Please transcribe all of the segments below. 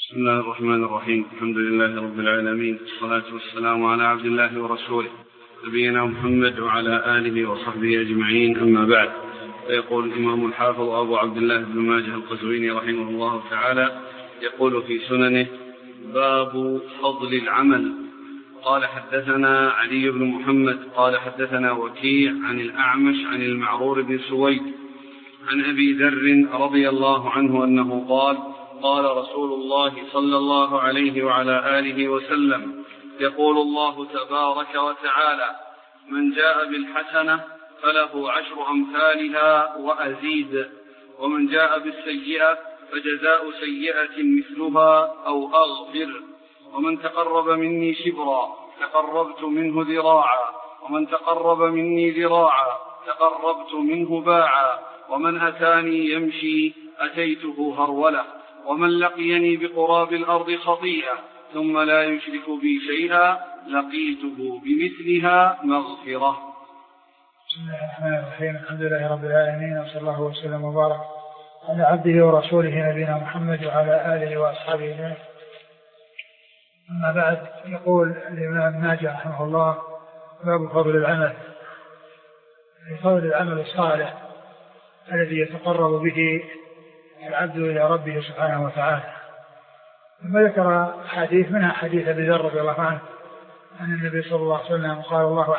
بسم الله الرحمن الرحيم. الحمد لله رب العالمين، والصلاة والسلام على عبد الله ورسوله نبينا محمد وعلى آله وصحبه أجمعين، أما بعد. فيقول الإمام الحافظ أبو عبد الله بن ماجه القزويني رحمه الله تعالى يقول في سننه: باب فضل العمل. قال: حدثنا علي بن محمد قال حدثنا وكيع عن الأعمش عن المعرور بن سويد عن أبي ذر رضي الله عنه أنه قال: قال رسول الله صلى الله عليه وعلى آله وسلم: يقول الله تبارك وتعالى: من جاء بالحسنة فله 10 أمثالها وأزيد، ومن جاء بالسيئة فجزاء سيئة مثلها أو أغفر، ومن تقرب مني شبرا تقربت منه ذراعا، ومن تقرب مني ذراعا تقربت منه باعا، ومن أتاني يمشي أتيته هرولة، ومن لقيني بقراب الأرض خطيئة ثم لا يشرك بي شيئا لقيته بمثلها مغفرة. بسم الله الرحمن الرحيم. الحمد لله رب العالمين، وصلى الله وسلم وبارك على عبده ورسوله نبينا محمد وعلى آله وأصحابه أجمعين. أما بعد، يقول الإمام ماجه رحمه الله: باب فضل العمل، فضل العمل الصالح الذي يتقرب به العبد إلى ربه سبحانه وتعالى. ثم ذكر حديث منها حديث أبي ذر رضي الله عنه أن النبي صلى الله عليه وسلم قال الله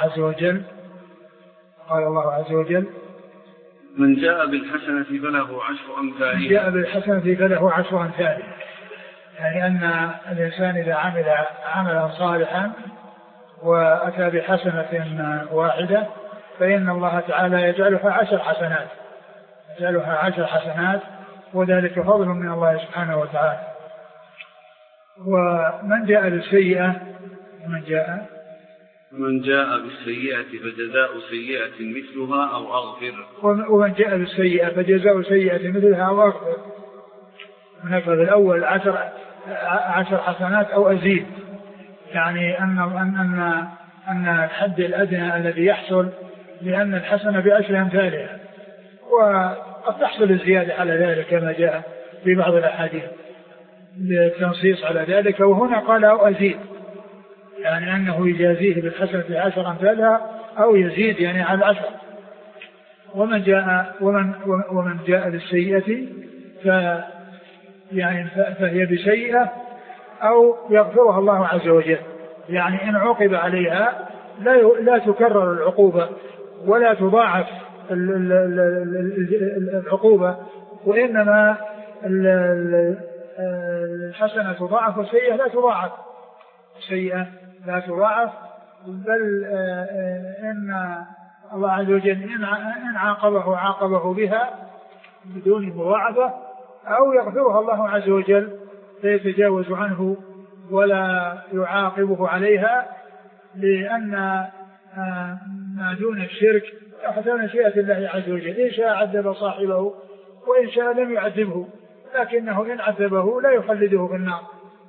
عز وجل: من جاء بالحسنة فله 10 أمثالها. من جاء بالحسنة فله 10 أمثالها، يعني أن الإنسان إذا عمل عملا صالحا وأتى بحسنة واحدة فإن الله تعالى يجعلها 10 حسنات، وذلك فضل من الله سبحانه وتعالى. ومن جاء بالسيئة من جاء بالسيئة فجزاء سيئة مثلها أو أغفر، ومن جاء بالسيئة فجزاء سيئة مثلها أو أغفر. من الأول 10 حسنات أو أزيد، يعني أن الحد الأدنى الذي يحصل لأن الحسنة ب10 أمثالها، وقد تحصل الزيادة على ذلك كما جاء في بعض الأحاديث للتنصيص على ذلك. وهنا قال أو أزيد، يعني أنه يجازيه بالحسنة 10 أمثالها أو يزيد يعني على 10. ومن جاء بالسيئة فهي بسيئة أو يغفرها الله عز وجل، يعني إن عوقب عليها لا تكرر العقوبة ولا تضاعف العقوبة، وإنما الحسنة تضاعف والسيئة لا تضاعف، بل إن الله عز وجل إن عاقبه بها بدون مضاعفة أو يغفرها الله عز وجل فيتجاوز عنه ولا يعاقبه عليها، لأن ما دون الشرك تحت مشيئة الله عز وجل، إن شاء عذب صاحبه وإن شاء لم يعذبه، لكنه إن عذبه لا يخلده في النار،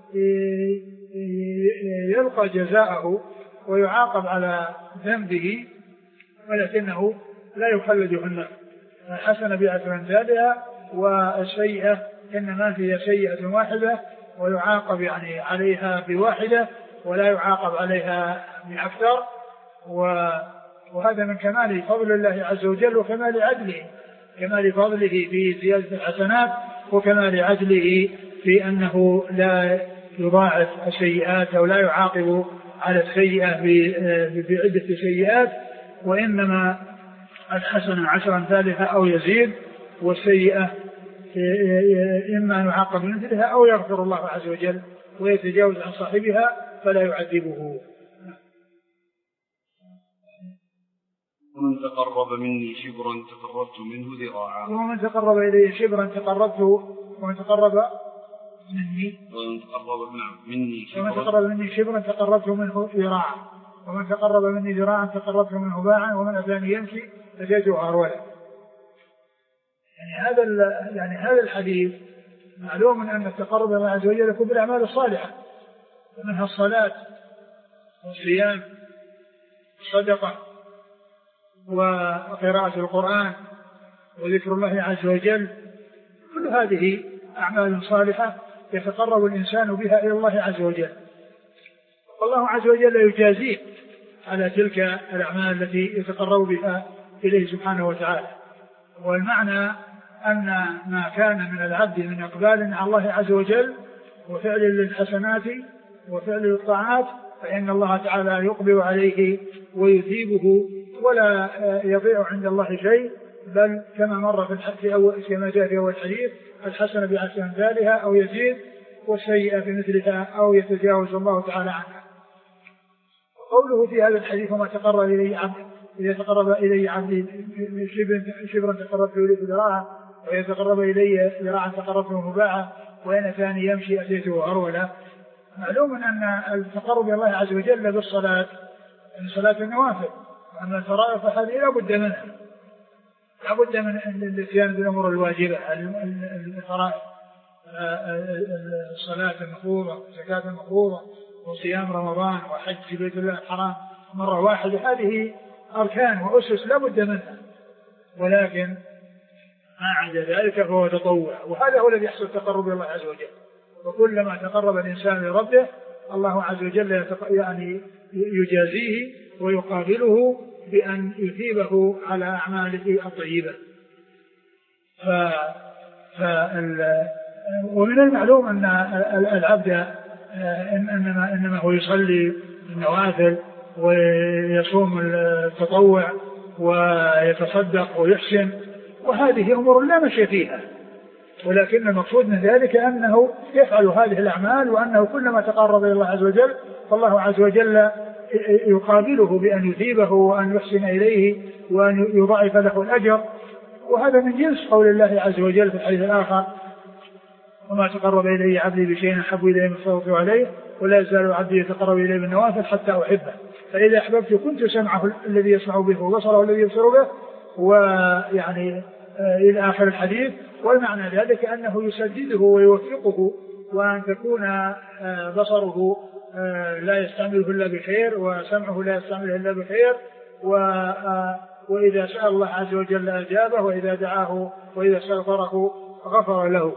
يلقى جزاءه ويعاقب على ذنبه ولكنه لا يخلد في النار. حسن ب10 أمثالها، والسيئة إنما هي سيئة واحدة ويعاقب يعني عليها بواحدة ولا يعاقب عليها بأكثر. وهذا من كمال فضل الله عز وجل وكمال عدله، كمال فضله في زيادة الحسنات وكمال عدله في أنه لا يضاعف السيئات أو لا يعاقب على السيئة بعدة سيئات، وإنما الحسنة 10 أمثالها أو يزيد، والسيئة إما يعاقب مثلها أو يغفر الله عز وجل ويتجاوز عن صاحبها فلا يعذبه. ومن تقرب مني شبرا تقربت منه ذراعا، ومن تقرب إلي شبرا تقربته، ومن تقرب مني شبرا تقربته منه ذراعا، ومن تقرب مني ذراعا تقربته منه باعا، ومن أتاني يمشي أتيته هرولا. يعني هذا الحديث معلوم أن التقرب الله عز وجل يكون بالأعمال الصالحة، ومنها الصلاة والصيام والصدقة وقراءة القرآن وذكر الله عز وجل، كل هذه أعمال صالحة يتقرب الإنسان بها إلى الله عز وجل، والله عز وجل يجازيه على تلك الأعمال التي يتقرب بها إليه سبحانه وتعالى. والمعنى أن ما كان من العبد من إقبال على الله عز وجل وفعل للحسنات وفعل للطاعات فإن الله تعالى يقبل عليه ويثيبه ولا يضيع عند الله شيء، بل كما مر كما جاء في أول الحديث الحسنة بعشر أمثالها أو يزيد والسيئة بمثلها أو يتجاوز الله تعالى عنها. قوله في هذا الحديث وما تقرب إليه عبد إذا تقرب إلي عبدي شبرا تقربت إليه ذراعا وإذا تقرب إلي ذراعا تقربته مباعا وإن أتاني يمشي أتيته هرولا. معلوم أن التقرب إلى الله عز وجل بالصلاة من صلاة النوافل، وأما الفرائض فهذه لا بد من الاتيان بالأمور الواجبة الفرائض، الصلاة المفروضة والزكاة المفروضة وصيام رمضان وحج بيت الله الحرام مرة واحدة، هذه أركان وأسس لا بد منها، ولكن ما عدا ذلك فهو تطوع، وهذا هو الذي يحصل التقرب إلى الله عز وجل. وكلما تقرب الإنسان لربه الله عز وجل يعني يجازيه ويقابله بأن يثيبه على أعماله الطيبة. ومن المعلوم أن العبد إنما هو يصلي النوافل ويصوم التطوع ويتصدق ويحسن، وهذه أمور لا مشي فيها، ولكن المقصود من ذلك أنه يفعل هذه الأعمال، وأنه كلما تقرب إلى الله عز وجل فالله عز وجل يقابله بأن يثيبه وأن يحسن إليه وأن يضاعف له الأجر. وهذا من جنس قول الله عز وجل في الحديث الآخر وما تقرب إلي عبدي بشيء أحب إليه مما افترضت عليه ولا يزال عبدي يتقرب إليه بالنوافل حتى أحبه فإذا أحببت كنت سمعه الذي يسمع به وبصره الذي يبصر به، ويعني إلى آخر الحديث. والمعنى ذلك أنه يسدده ويوفقه، وأن تكون بصره لا يستعمله إلا بخير وسمعه لا يستعمله إلا بخير، وإذا سأل الله عز وجل أجابه وإذا دعاه وإذا استغفره غفر له.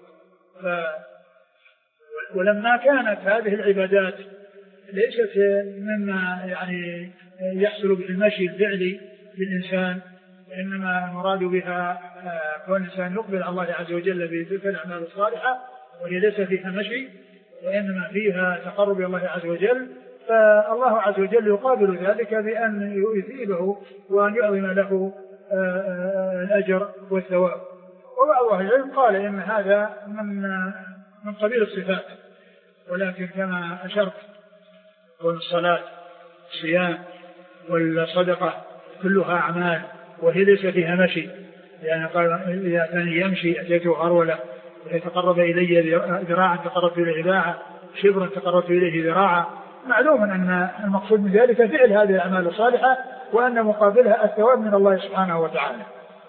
ولما كانت هذه العبادات ليست مما يعني يحصل بالمشي الفعلي للإنسان، إنما المراد بها كون الإنسان يقبل على الله عز وجل بتلك الأعمال الصالحة، وهي ليس فيها مشي وإنما فيها تقرب إلى الله عز وجل، فالله عز وجل يقابل ذلك بأن يثيبه وأن يعظم له الأجر والثواب. وبعض أهل العلم قال إن هذا من قبيل الصفات، ولكن كما أشرت والصلاة والصيام والصدقة كلها أعمال وهي ليس فيها مشي، يعني قال إذا كان يمشي أتيته هرولة، ويتقرب إلي ذراعا تقربت إليه ذراعا، شبرا تقربت إليه ذراعا. معلوم أن المقصود من ذلك فعل هذه الأعمال الصالحة وأن مقابلها الثواب من الله سبحانه وتعالى.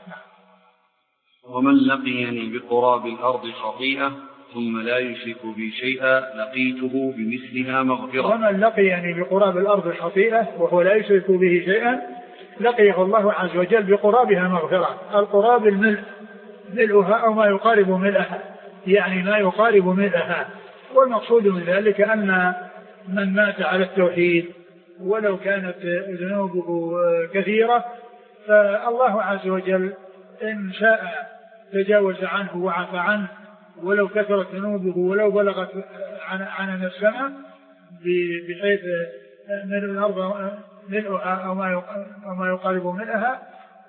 ومن لقيني بقراب الأرض خطيئة ثم لا يشرك بي شيئا لقيته بمثلها مغفرة. ومن لقيني بقراب الأرض خطيئة وهو لا يشرك به شيئا لقيه الله عز وجل بقرابها مغفرة. القراب ملؤها أو ما يقارب ملئها، يعني ما يقارب ملئها. والمقصود من ذلك أن من مات على التوحيد ولو كانت ذنوبه كثيرة فالله عز وجل إن شاء تجاوز عنه وعفى عنه، ولو كثرت ذنوبه ولو بلغت عن السماء بحيث من الأرض ملؤها أو ما يقارب ملئها،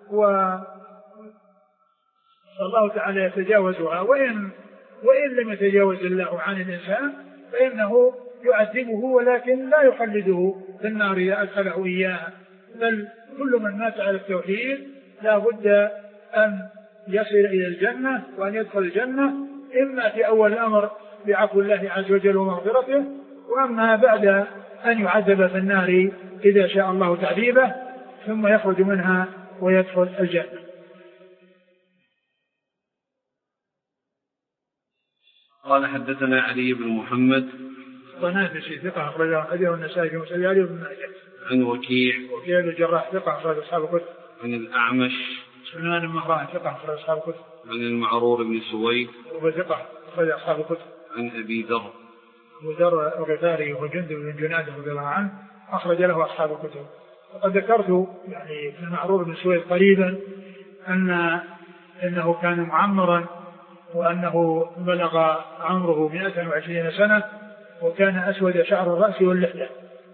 والله تعالى يتجاوزها. وإن لم يتجاوز الله عن الإنسان فإنه يعذبه ولكن لا يخلده في النار إذا أدخله إياها، بل كل من مات على التوحيد لا بد أن يصل إلى الجنة وأن يدخل الجنة، إما في أول الأمر بعفو الله عز وجل ومغفرته، وأما بعد أن يعذب في النار إذا شاء الله تعذيبه ثم يخرج منها ويدخل الجنة. قال حدثنا علي بن محمد ونافسي ثقة أخرجه حديث النسائي في مسجد علي بن ماجه. عن وكيع الجراح ثقة أخرج أصحاب الكتب. عن الأعمش سليمان بن مهران ثقة أخرج أصحاب الكتب. عن المعرور بن سويد وثقة أخرج أصحاب الكتب. عن أبي ذر. أبو ذر الغفاري وجندب بن جنادة رضي الله عنه أخرج له أصحاب الكتب. وقد ذكرت يعني في المعروف بن سويد قريبا أنه كان معمرا وأنه بلغ عمره 120 سنة وكان أسود شعر الرأس واللحية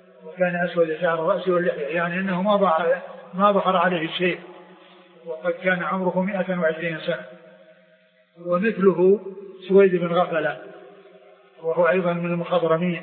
يعني أنه ما ظهر عليه الشيء وقد كان عمره 120 سنة. ومثله سويد بن غفلة وهو أيضا من المخضرمين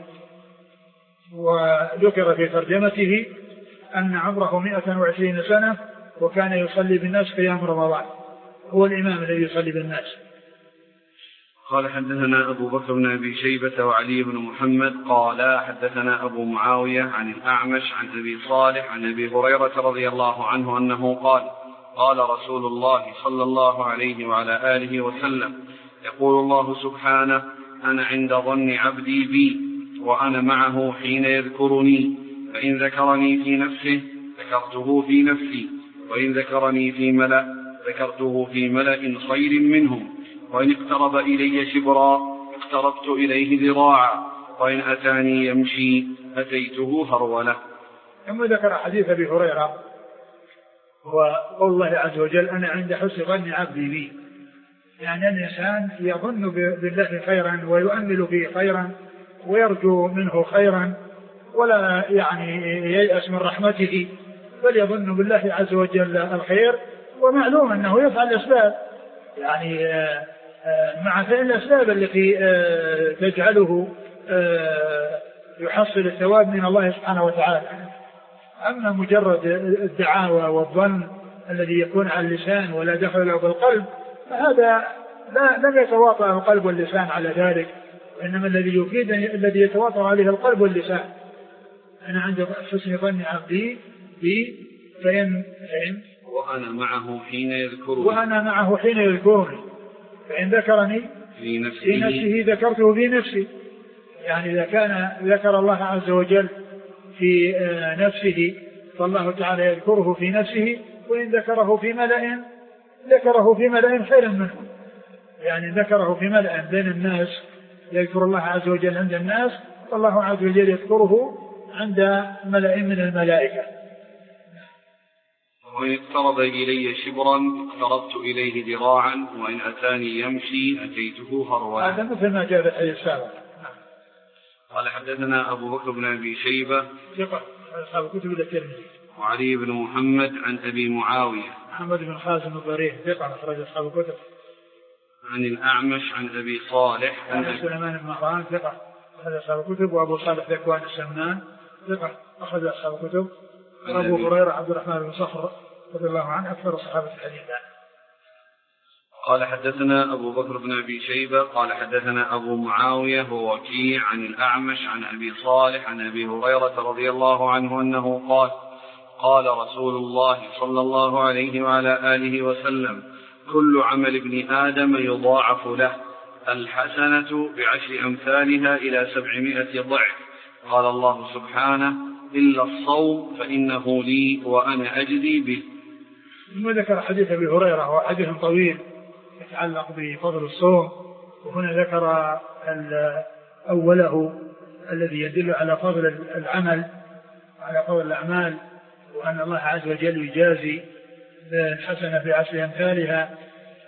وذكر في ترجمته أن عمره 120 سنة وكان يصلي بالناس قيام رمضان، هو الإمام الذي يصلي بالناس. قال حدثنا أبو بكر بن أبي شيبة وعلي بن محمد قال حدثنا أبو معاوية عن الأعمش عن أبي صالح عن أبي هريرة رضي الله عنه أنه قال قال رسول الله صلى الله عليه وعلى آله وسلم يقول الله سبحانه أنا عند ظن عبدي بي وأنا معه حين يذكرني فإن ذكرني في نفسه ذكرته في نفسي وإن ذكرني في ملأ ذكرته في ملأ خير منهم وإن اقترب إلي شبرا اقتربت إليه ذراعا وإن أتاني يمشي أتيته هرولة. ثم ذكر حديث أبي هريرة وقول الله عز وجل أنا عند حسن ظن عبدي بي، يعني الإنسان يظن بالله خيرا ويؤمل فيه خيرا ويرجو منه خيرا ولا يعني ييأس من رحمته بل يظن بالله عز وجل الخير. ومعلوم أنه يفعل الأسباب يعني مع فعل الأسباب التي تجعله يحصل الثواب من الله سبحانه وتعالى. أما مجرد الدعاوى والظن الذي يكون على اللسان ولا دخل له بالقلب فهذا لم يتواطأ القلب واللسان على ذلك، وإنما الذي يفيد الذي يتواطأ عليه القلب واللسان. أنا عند حسن ظن عبدي بي فإن وأنا معه حين يذكرني فإن ذكرني في نفسه ذكرته في نفسي، يعني إذا كان ذكر الله عز وجل في نفسه فالله تعالى يذكره في نفسه، وإن ذكره في ملأ ذكره في ملأ خير منه، يعني ذكره في ملأ بين الناس يذكر الله عز وجل عند الناس والله عز وجل يذكره عند ملأ من الملائكة. وإن اقترب إلي شبرا اقتربت إليه ذراعا وإن أتاني يمشي أتيته هرولا. هذا مثل ما جاء في الحديث السابق. قال حدثنا أبو بكر بن أبي شيبة ثقة أصحاب الكتب الترمذي وعلي بن محمد عن أبي معاوية محمد بن خازم الضريح ثقة أخرج أصحاب الكتب. عن الأعمش عن أبي صالح عن سليمان بن مهران ثقة أخرج أصحاب الكتب. وأبو صالح ذكوان السمنان ثقة أخرج أصحاب الكتب. وأبو هريرة عبد الرحمن بن صخر رضي الله عنه أكثر صحابة الحديث. قال حدثنا أبو بكر بن أبي شيبة قال حدثنا أبو معاوية ووكيع عن الأعمش عن أبي صالح عن أبي هريرة رضي الله عنه أنه قال قال رسول الله صلى الله عليه وعلى آله وسلم كل عمل ابن آدم يضاعف له الحسنة ب10 أمثالها إلى 700 ضعف. قال الله سبحانه إلا الصوم فإنه لي وأنا أجزي به. ثم ذكر حديث أبي هريرة وهو حديث طويل يتعلق بفضل الصوم، وهنا ذكر أوله الذي يدل على فضل العمل على فضل الأعمال، وأن الله عز وجل يجازي الحسنة ب10 أمثالها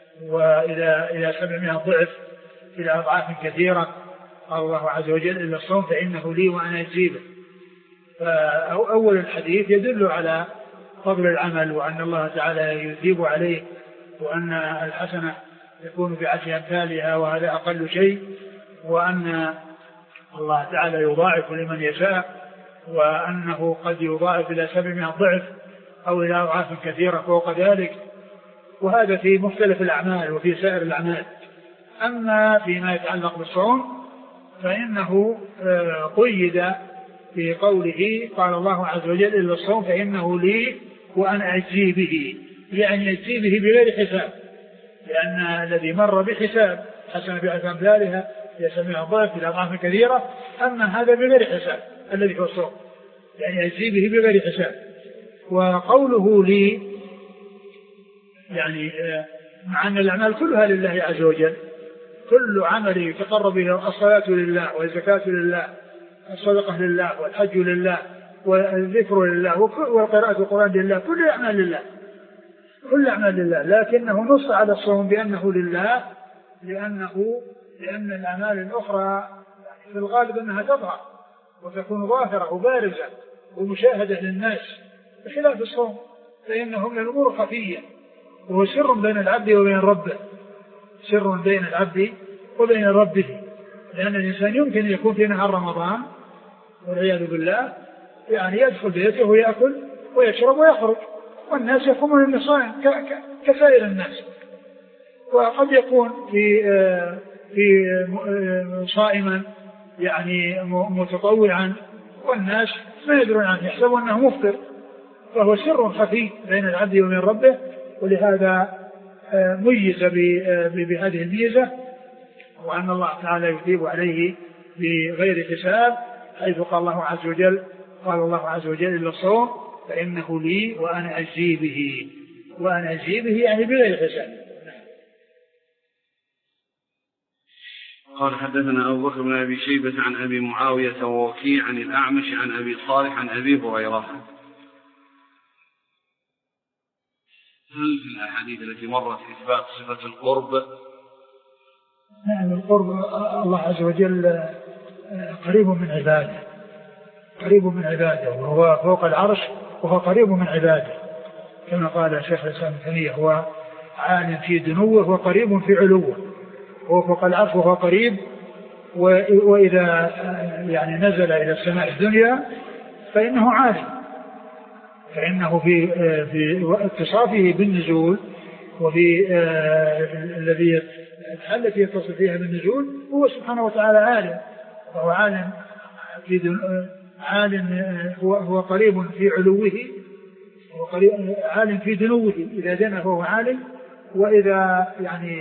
وإلى 700 ضعف إلى أضعاف كثيرة. قال الله عز وجل إلا الصوم فإنه لي وأنا أجزي به. فأول الحديث يدل على فضل العمل وأن الله تعالى يثيب عليه، وأن الحسنة يكون ب10 أمثالها وهذا أقل شيء، وأن الله تعالى يضاعف لمن يشاء، وأنه قد يضاعف إلى 700 ضعف أو إلى أضعاف كثيرة فوق ذلك. وهذا في مختلف الأعمال وفي سائر الأعمال. أما فيما يتعلق بالصوم فإنه قيد في قوله قال الله عز وجل إلا الصوم فإنه لي وأنا أجزي به، يعني أجزي به بغير حساب، لأن الذي مر بحساب حسن ب10 أمثالها إلى 700 ضعف إلى أضعاف كثيرة، أما هذا بغير حساب الذي هو الصوم، يعني أجزي به بغير حساب. وقوله لي يعني مع أن الأعمال كلها لله عز وجل، كل عمل يتقرب به، الصلاة لله والزكاة لله، الصدقة لله والحج لله والذكر لله وقراءة القرآن لله، كل أعمال لله، كل أعمال لله، لكنه نص على الصوم بأنه لله لأن الأعمال الأخرى في الغالب أنها تظهر وتكون ظاهرة وبارزة ومشاهدة للناس، بخلاف الصوم فإنه من الأمور خفية، وهو سر بين العبد وبين ربه، سر بين العبد وبين ربه. لأن الإنسان يمكن أن يكون في نهار رمضان والعياذ بالله يعني يدخل بيته ويأكل ويشرب ويخرج، والناس يقومون بالصائم كسائر الناس، وقد يكون في صائما يعني متطوعا، والناس ما يدرون عنه، يحسبون أنه مفطر، فهو سر خفي بين العبد وبين ربه. ولهذا ميز بهذه الميزة، وأن الله تعالى يثيب عليه بغير حساب، حيث قال الله عز وجل إلا الصوم فإنه لي وأنا أجزي به، وأنا أجزي به يعني بغير حساب. قال حدثنا أبو بكر بن أبي شيبة عن أبي معاوية ووكيع عن الأعمش عن أبي صالح عن أبي هريرة. هل في الأحاديث التي مرت إثبات صفة القرب؟ نعم، القرب الله عز وجل قريب من عباده، قريب من عباده، وهو فوق العرش وهو قريب من عباده، كما قال شيخ الإسلام ابن تيمية هو عالٍ في دنوه وقريب في علوه، هو فوق العرش وهو قريب. وإذا يعني نزل إلى السماء الدنيا فإنه عالٍ، فإنه في اتصافه بالنزول، وفي الذي التي يتصل فيها بالنزول هو سبحانه وتعالى عالٍ، وهو هو قريب في علوه، عالٍ في دنوه، إذا دنا فهو عالٍ، وإذا يعني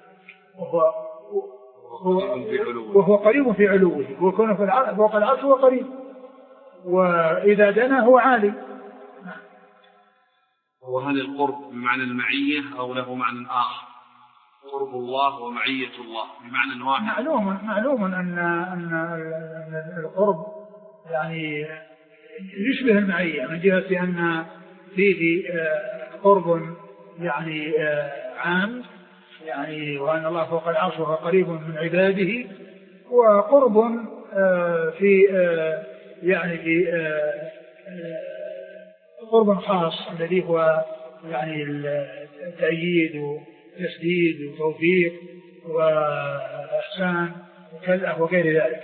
وهو قريب في علوه، وكونه فوق العرش هو قريب، وإذا دنا هو عالٍ. وهل القرب بمعنى المعية أو له معنى آخر؟ قرب الله ومعية الله بمعنى واحد. معلوم أن القرب يعني يشبه المعية، من جهة أن فيه قرب يعني عام، يعني وأن الله فوق العرش وهو قريب من عباده، وقرب في يعني في قرب خاص الذي هو يعني التأييد وتسديد وتوفيق وإحسان وكذا وغير ذلك.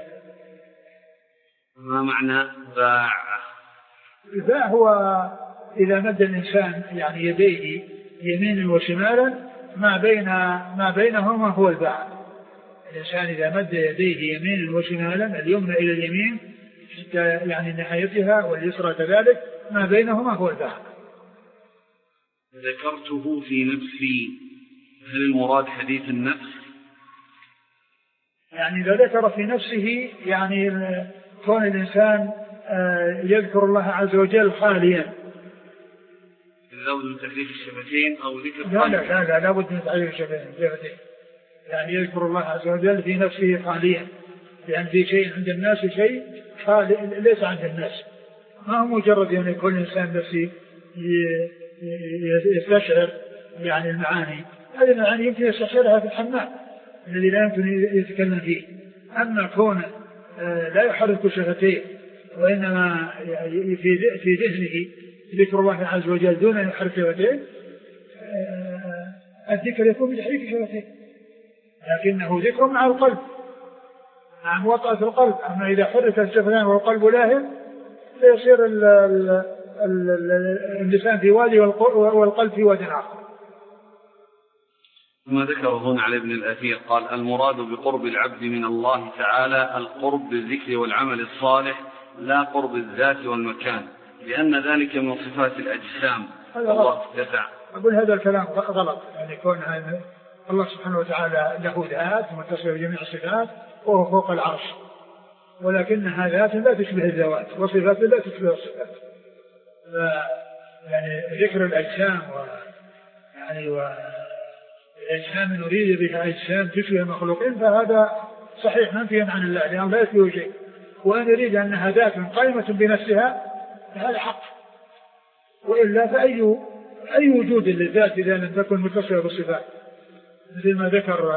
ما معنى باع؟ الباع هو إذا مد الإنسان يعني يديه يمينا وشمالا ما بينهما هو الباع. الإنسان إذا مد يديه يمينا وشمالا، اليمنى إلى اليمين حتى يعني نهايتها واليسرى كذلك، ما بينهما هو الباع. ذكرته في نفسي، هل المراد حديث النفس؟ يعني إذا ذكر في نفسه يعني كون الإنسان يذكر الله عز وجل خاليا. لابد من تحريك الشفتين أو ذكر؟ لا لابد من تحريك الشفتين، يعني يذكر الله عز وجل في نفسه خاليا، لأن في شيء عند الناس وشيء ليس عند الناس. ما هو مجرد أن يكون الإنسان بس يستشعر يعني المعاني، هذه المعاني يمكن يستشعرها في الحمام الذي لا يمكن يتكلم فيه. أما كونه لا يحرك شفتيه وإنما في ذهنه ذكر الله عز وجل دون أن يحرك شفتيه، الذكر يكون بتحريك شفتيه، لكنه ذكر مع القلب، مع موطأة القلب. أما إذا حرك الشفتان والقلب لاهٍ فيصير اللسان في وادي والقلب في وادي آخر. ثم ذكر هنا على ابن الأثير قال: المراد بقرب العبد من الله تعالى القرب بالذكر والعمل الصالح، لا قرب الذات والمكان، لأن ذلك من صفات الأجسام. الله يسع. أقول هذا الكلام غلط، يعني يكون الله سبحانه وتعالى له ذات متصف بجميع الصفات وهو فوق العرش، ولكنها ذات لا تشبه الذوات وصفات لا تشبه الصفات. يعني ذكر الأجسام يعني الأجسام نريد بها أجسام تشبه المخلوقين فهذا صحيح منفي عن الله لأنه لا يشبه شيء، وأن يريد أنها ذات قائمة بنفسها فهذا حق، وإلا فأي وجود للذات إذا لم تكن متصلة بالصفات، مثل ما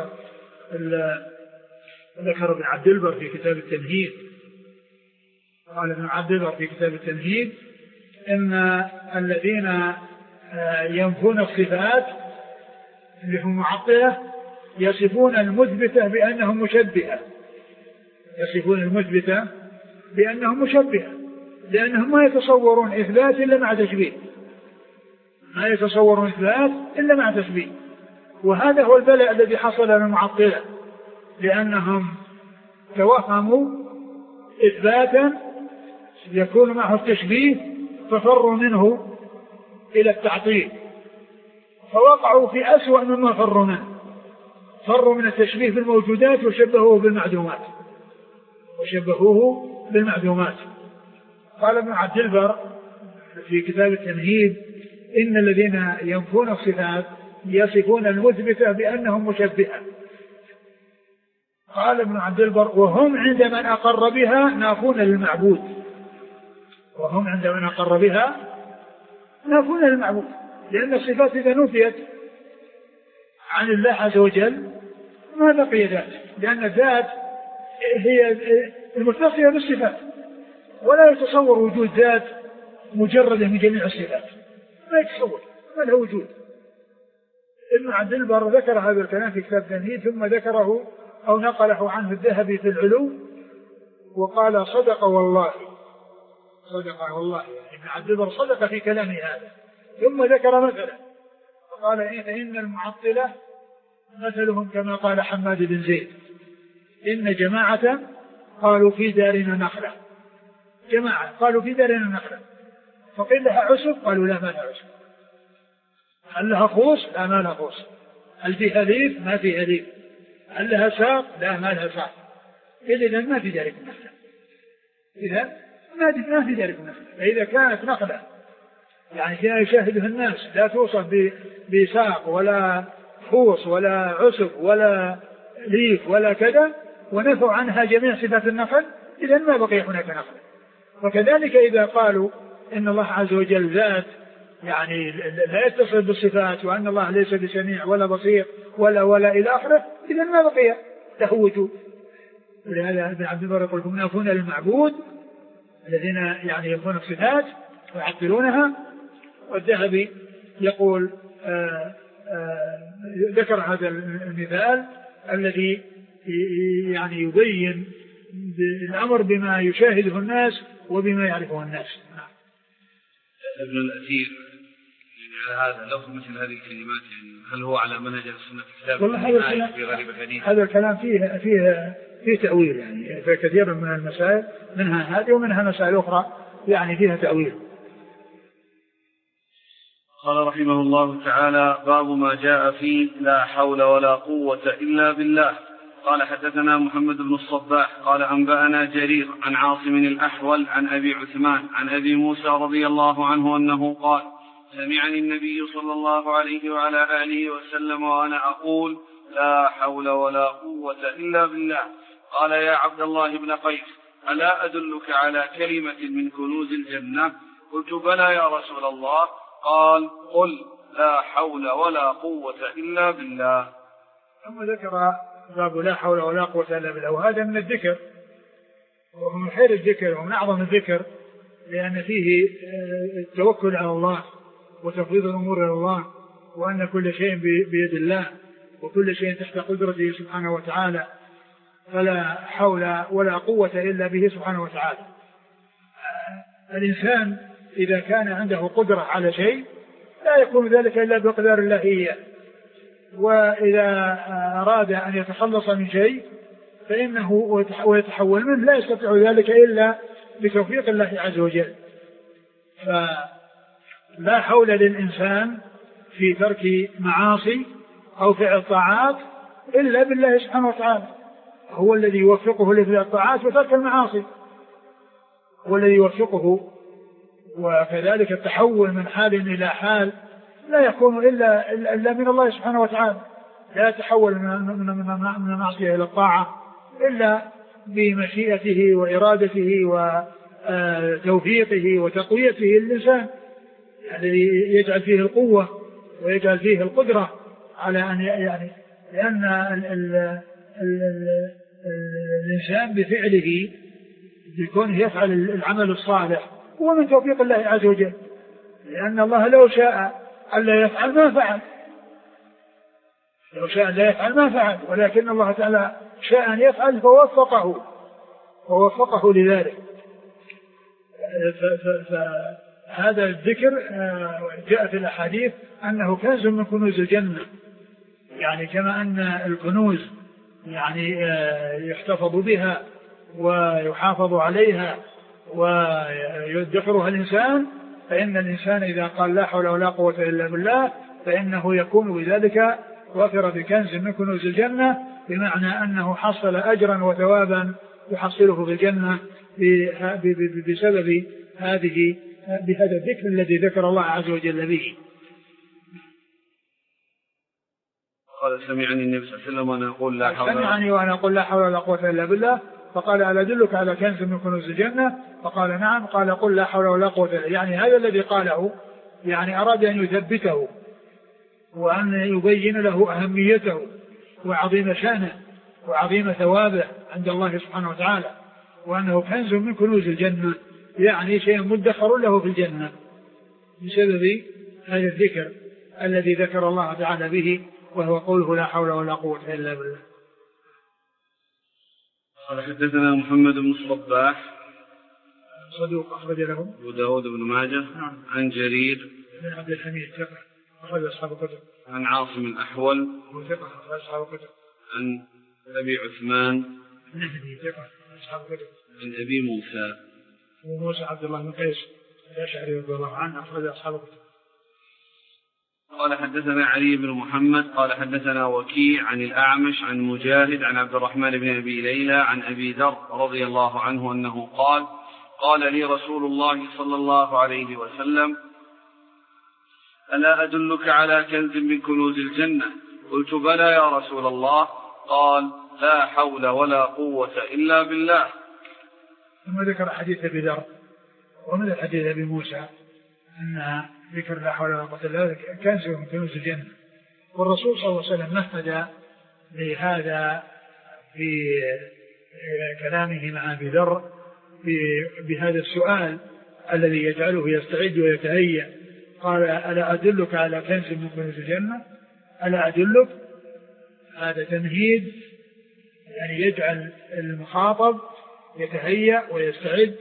ذكر ابن عبد البر في كتاب التمهيد. قال ابن عبد البر في كتاب التمهيد إن الذين ينفون الصفات اللي هم معطلة يصفون المثبتة بأنهم مشبهة، يصفون المثبتة بأنهم مشبهة، لأنهم ما يتصورون إثبات إلا مع تشبيه، ما يتصورون إثبات إلا مع تشبيه. وهذا هو البلاء الذي حصل للمعطلة، لأنهم توهموا إثباتا يكون معه التشبيه ففروا منه إلى التعطيل، فوقعوا في أسوأ مما فروا منه، فروا من التشبيه بالموجودات وشبهوه بالمعدومات. قال ابن عبد البر في كتاب التمهيد إن الذين ينفون الصفات يصفون المثبتة بأنهم مشبهة. قال ابن عبد البر وهم عند من أقر بها نافون للمعبود، وهم عند من أقر بها نافون للمعبود، لأن الصفات إذا نفيت عن الله عز وجل ما بقي ذات، لأن الذات هي المتصلة بالصفات، ولا يتصور وجود ذات مجردة من جميع الصفات، ما يتصور، ما له وجود. ابن عبد البر ذكر هذا الكلام في كتاب التمهيد، ثم ذكره أو نقله عنه الذهبي في العلو وقال صدق والله، يعني ابن عبد البر صدق في كلامه هذا. ثم ذكر مثلا قال إن المعطلة مثلهم كما قال حماد بن زيد إن جماعة قالوا في دارنا نخلة، جماعة قالوا في دارنا نخلة، فقيل لها عسف قالوا لا ما لها عسف، هل لها خوص لا ما لها خوص، هل فيها ليف ما فيها ليف، هل لها ساق لا ما لها ساق، إذا ما في ذلك النخلة، إذا ما في ذلك النخلة. فإذا كانت نخلة يعني فيها يشاهدها الناس لا توصف بساق ولا خوص ولا عسف ولا ليف ولا كذا، ونفوا عنها جميع صفات النخل، إذا ما بقي هناك نخل. وكذلك إذا قالوا إن الله عز وجل ذات يعني لا يتصل بالصفات، وأن الله ليس بسميع ولا بصير ولا إلى آخره، إذا ما بقي له وجود. ولهذا ابن عبد البر يقول هم نافون للمعبود الذين يعني ينفون الصفات ويعطلونها. والذهبي يقول ذكر هذا المثال الذي يعني يبين الأمر بما يشاهده الناس وبما يعرفه الناس. ابن الأثير يعني على هذا لفظ مثل هذه الكلمات يعني هل هو على منهج السنة الكتاب في غريب الحديث؟ هذا الكلام فيه تأويل يعني في كثير من المسائل، منها هذه ومنها مسائل أخرى يعني فيها تأويل. قال رحمه الله تعالى باب ما جاء فيه لا حول ولا قوة إلا بالله. قال حدثنا محمد بن الصباح قال أنبأنا جرير عن عاصم الأحول عن أبي عثمان عن أبي موسى رضي الله عنه أنه قال سمعني النبي صلى الله عليه وعلى آله وسلم وأنا أقول لا حول ولا قوة إلا بالله. قال يا عبد الله بن قيس ألا أدلك على كلمة من كنوز الجنة؟ قلت بلى يا رسول الله. قال قل لا حول ولا قوة إلا بالله. ثم ذكر باب لا حول ولا قوة إلا بالله، وهذا من الذكر ومن خير الذكر ومن أعظم الذكر، لأن فيه التوكل على الله وتفويض الأمور إلى الله، وأن كل شيء بيد الله وكل شيء تحت قدرته سبحانه وتعالى، فلا حول ولا قوة إلا به سبحانه وتعالى. الإنسان إذا كان عنده قدرة على شيء لا يكون ذلك إلا بقدر الله إياه، وإذا أراد أن يتخلص من شيء فإنه ويتحول منه لا يستطيع ذلك إلا بتوفيق الله عز وجل. فلا حول للإنسان في ترك معاصي أو فعل طاعات إلا بالله سبحانه وتعالى، هو الذي يوفقه لفعل الطاعات وترك المعاصي، هو الذي يوفقه. وكذلك التحول من حال إلى حال لا يكون إلا من الله سبحانه وتعالى، لا يتحول من المعصية إلى الطاعة إلا بمشيئته وإرادته وتوفيقه وتقويته للإنسان الذي يجعل فيه القوة ويجعل فيه القدرة على أن يعني لأن الإنسان بفعله بكونه يفعل العمل الصالح هو من توفيق الله عز وجل، لأن الله لو شاء ألا يفعل ما فعل، لو شاء لا يفعل ما فعل، ولكن الله تعالى شاء أن يفعل فوفقه لذلك. فهذا الذكر جاء في الأحاديث أنه كنز من كنوز الجنة، يعني كما أن الكنوز يعني يحتفظ بها ويحافظ عليها ويدخرها الإنسان، فإن الإنسان إذا قال لا حول ولا قوة إلا بالله فإنه يكون بذلك وفر بكنز من كنوز الجنة، بمعنى أنه حصل أجرا وثوابا يحصله في الجنة بسبب بهذا الذكر الذي ذكر الله عز وجل به. قال سمعني النبي صلى الله عليه وسلم وأنا أقول لا حول سمعني وأنا أقول لا حول ولا قوة إلا بالله، فقال ألا أدلك على كنز من كنوز الجنة؟ فقال نعم. قال قل لا حول ولا قوة إلا، يعني هذا الذي قاله يعني أراد أن يثبته وأن يبين له أهميته وعظيم شأنه وعظيم ثوابه عند الله سبحانه وتعالى، وأنه كنز من كنوز الجنة، يعني شيء مدخر له في الجنة بسبب هذا الذكر الذي ذكر الله تعالى به، وهو قوله لا حول ولا قوة إلا بالله. قال حدثنا محمد بن الصباح صدوق أخرج له أبو داود بن ماجه. نعم. عن جرير بن عبد الحميد ثقة أخرج أصحاب الكتب. عن عاصم الأحول ثقة أخرج أصحاب الكتب. عن أبي عثمان النهدي ثقة أصحاب الكتب. عن أبي موسى وموسى عبد الله بن قيس الأشعري رضي الله عنه أخرج أصحاب الكتب. قال حدثنا علي بن محمد قال حدثنا وكيع عن الأعمش عن مجاهد عن عبد الرحمن بن أبي ليلى عن أبي ذر رضي الله عنه أنه قال لي رسول الله صلى الله عليه وسلم ألا أدلك على كنز من كنوز الجنة؟ قلت بلى يا رسول الله. قال لا حول ولا قوة إلا بالله. ثم ذكر حديث أبي ذر ومن الحديث أبي موسى أن ذكر لا حول ولا قوة إلا بالله كنز من كنوز الجنة، والرسول صلى الله عليه وسلم مهد لهذا في كلامه مع أبي ذر بهذا السؤال الذي يجعله يستعد ويتهيأ. قال ألا أدلك على كنز من كنوز الجنة؟ ألا أدلك؟ هذا تمهيد، يعني يجعل المخاطب يتهيأ ويستعد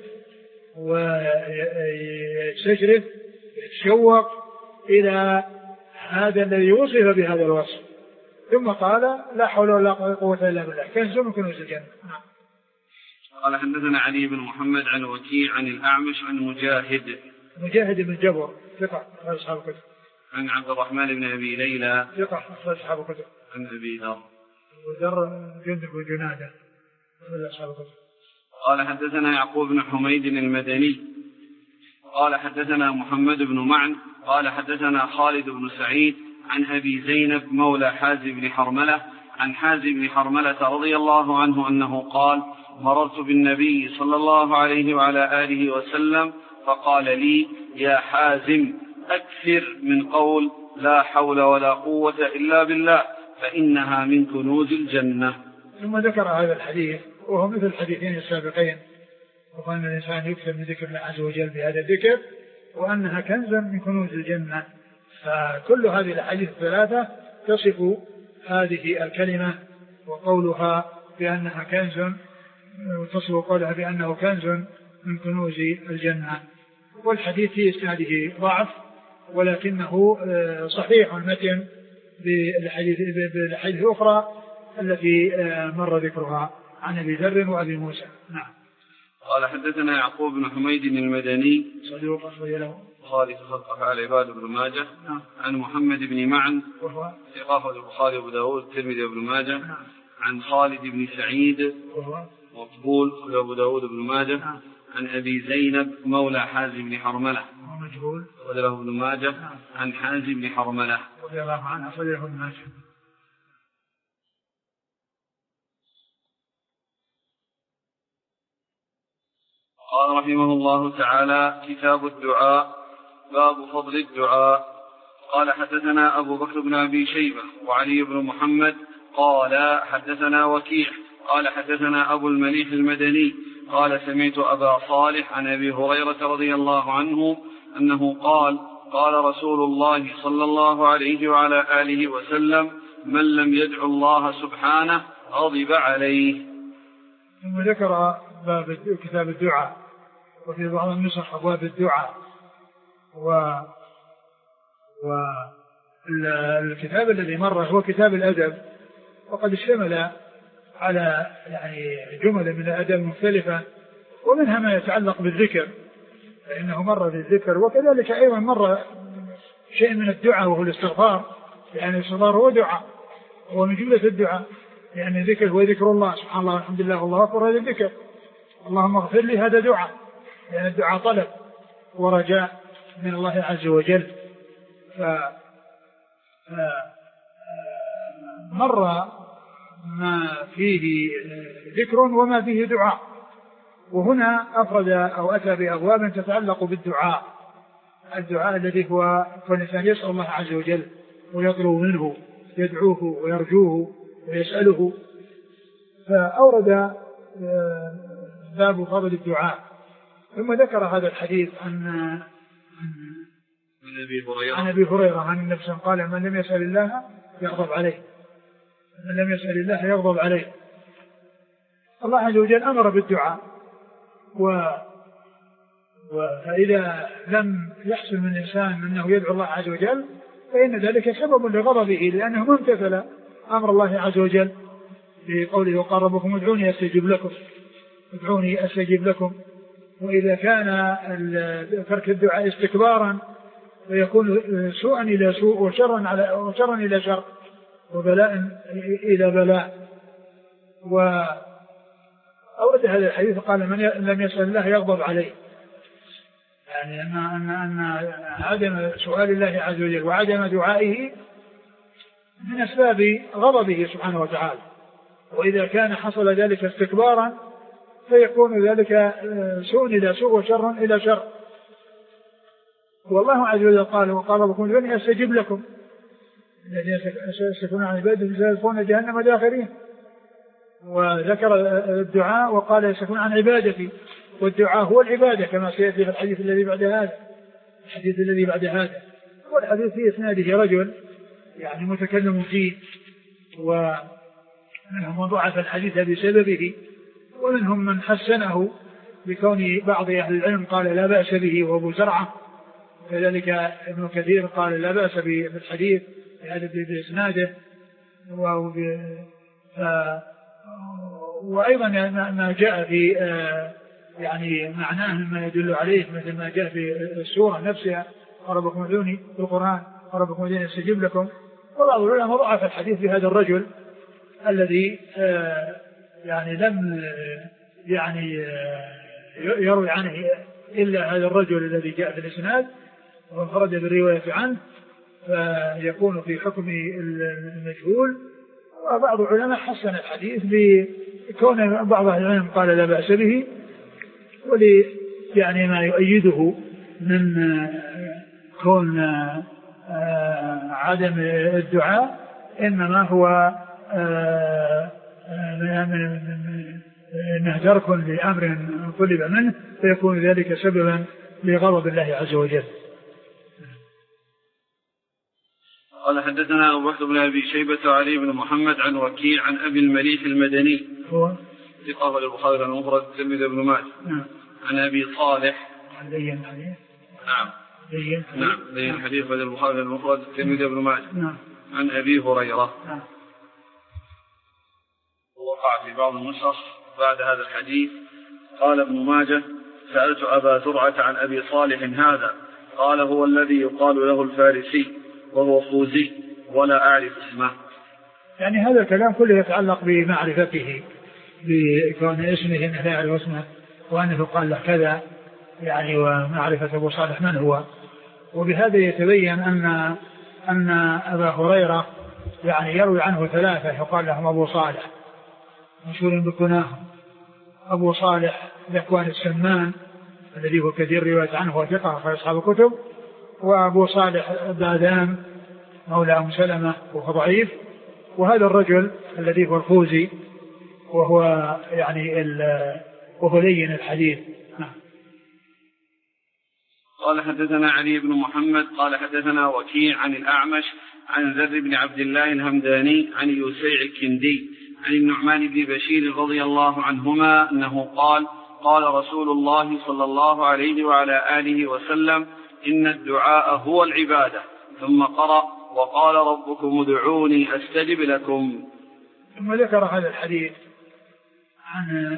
ويستشرف يتشوق إلى هذا الذي وصف بهذا الوصف، ثم قال لا حول ولا قوة إلا بالله كنز من كنوز الجنة. قال حدثنا علي بن محمد عن وكيع عن الأعمش عن مجاهد بن جبر ثقة أخرج أصحاب الكتب. عن عبد الرحمن بن أبي ليلى ثقة أخرج أصحاب الكتب. عن أبي ذر جندب بن جنادة أخرج أصحاب الكتب. قال حدثنا يعقوب بن حميد المدني قال حدثنا محمد بن معن قال حدثنا خالد بن سعيد عن أبي زينب مولى حازم بن حرملة عن حازم بن حرملة رضي الله عنه أنه قال مررت بالنبي صلى الله عليه وعلى آله وسلم فقال لي يا حازم أكثر من قول لا حول ولا قوة إلا بالله فإنها من كنوز الجنة. ثم ذكر هذا الحديث وهو مثل الحديثين السابقين، وأن الإنسان يكثر من ذكر الله عز وجل بهذا الذكر وأنها كنزا من كنوز الجنة. فكل هذه الأحاديث الثلاثة تصف هذه الكلمة وقولها بأنها كنز، وتصف قولها بأنه كنز من كنوز الجنة. والحديث في إسناده ضعف ولكنه صحيح المتن بالحديث الأخرى التي مر ذكرها عن أبي ذر وأبي موسى. نعم. قال حدثنا يعقوب بن حميد المدني صدوق أخرج له البخاري خلق على عباد بن ماجه. نعم. عن محمد بن معن وهو ثقافة البخاري وأبو داود الترمذي وابن ماجه. نعم. عن خالد بن سعيد وهو مقبول وأبو داود بن ماجه. نعم. عن أبي زينب مولى حازم بن حرملة ومجهول وله ابن ماجه. نعم. عن حازم بن حرملة رضي الله عنه وله ابن ماجه. قال رحمه الله تعالى: كتاب الدعاء، باب فضل الدعاء. قال: حدثنا أبو بكر بن أبي شيبة وعلي بن محمد قال: حدثنا وكيع قال: حدثنا أبو المليح المدني قال: سمعت أبا صالح عن أبي هريرة رضي الله عنه أنه قال: قال رسول الله صلى الله عليه وعلى آله وسلم: من لم يدع الله سبحانه غضب عليه. ثم ذكر باب كتاب الدعاء، وفي بعض النسخ أبواب الدعاء. والكتاب الذي مر هو كتاب الأدب، وقد اشتمل على جمل من الأدب مختلفة، ومنها ما يتعلق بالذكر فإنه مر بالذكر، وكذلك أيضا مر شيء من الدعاء وهو الاستغفار، يعني الاستغفار هو دعاء، هو من جملة الدعاء، يعني الذكر هو ذكر الله سبحان الله والحمد لله والله أكبر، هذا الذكر. اللهم اغفر لي، هذا دعاء، يعني الدعاء طلب ورجاء من الله عز وجل. مر ما فيه ذكر وما فيه دعاء، وهنا أفرد أو أتى بأبواب تتعلق بالدعاء، الدعاء الذي هو الإنسان يسأل الله عز وجل ويطلب منه، يدعوه ويرجوه ويسأله. فأورد باب فضل الدعاء، ثم ذكر هذا الحديث عن أبي هريرة عن النبي صلى الله عليه وسلم قال: من لم يسأل الله يغضب عليه، من لم يسأل الله يغضب عليه. الله عز وجل أمر بالدعاء، فإذا لم يحصل من الإنسان أنه يدعو الله عز وجل فإن ذلك سبب لغضبه، لأنه ما امتثل أمر الله عز وجل بقوله: وقال ربكم ادعوني أستجب لكم، ادعوني أستجب لكم. وإذا كان ترك الدعاء استكبارا فيكون سوءا إلى سوء وشرا إلى شر وبلاء إلى بلاء. وأورد هذا الحديث قال: من لم يسأل الله يغضب عليه، يعني أن عدم سؤال الله عز وجل وعدم دعائه من أسباب غضبه سبحانه وتعالى. وإذا كان حصل ذلك استكبارا فيكون ذلك سوء إلى سوء وشر إلى شر. والله عز وجل قال: وقال ربكم ادعوني أستجب لكم، الذين يستكبرون عن عبادتي سيدخلون جهنم داخرين. وذكر الدعاء وقال: يستكبرون عن عبادتي، والدعاء هو العبادة كما سيأتي في الحديث الذي بعد هذا. الحديث الذي بعد هذا والحديث في إسناده رجل يعني متكلم فيه، ومنهم من ضعف الحديث بسببه، ومنهم من حسنه بكون بعض أهل العلم قال لا بأس به، وأبو زرعة كذلك ابن كثير قال لا بأس بالحديث هذا بإسناده. وأيضا ما جاء في يعني معناه ما يدل عليه، مثل ما جاء في السورة نفسها: ربكم ادعوني في القرآن ربكم ادعوني أستجب لكم. وبعض العلماء ضعف الحديث بهذا الرجل الذي يعني لم يعني يروي عنه إلا هذا الرجل الذي جاء في الإسناد وانفرد بالرواية عنه، فيكون في حكم المجهول. وبعض العلماء حسن الحديث بكون بعض العلماء قال لا بأس به، يعني ما يؤيده من كون عدم الدعاء إنما هو إنه ترك لأمر طلب منه فيكون ذلك سببا لغضب الله عز وجل. قال: حدثنا أبو بكر بن أبي شيبة وعلي بن محمد عن وكيع عن أبي المليح المدني هو ثقة البخاري المفرد الترمذي بن ماجه عن أبي صالح لين حديث البخاري المفرد الترمذي بن ماجه عن أبي هريرة. وقع في بعض النسخ بعد هذا الحديث قال ابن ماجه: سألت أبا زرعة عن أبي صالح هذا، قال: هو الذي يقال له الفارسي وهو خوزي ولا أعرف اسمه. يعني هذا الكلام كله يتعلق بمعرفته، بكون اسمه لا يعرف اسمه، وأنه قال له كذا يعني، ومعرفة أبو صالح من هو. وبهذا يتبين أن أبا هريرة يعني يروي عنه ثلاثة يقال لهم أبو صالح مشهور بكناهم: أبو صالح ذكوان السمان الذي هو كثير رواية عنه وثقة في أصحاب الكتب، وأبو صالح باذان مولى أم سلمة وهو ضعيف، وهذا الرجل الذي هو الخوزي وهو يعني وهو لين الحديث. قال حدثنا علي بن محمد قال حدثنا وكيع عن الأعمش عن ذر بن عبد الله الهمداني عن يسيع الكندي عن النعمان بن بشير رضي الله عنهما أنه قال قال رسول الله صلى الله عليه وعلى آله وسلم إن الدعاء هو العبادة، ثم قرأ وقال ربكم ادعوني أستجب لكم. ثم ذكر هذا الحديث عن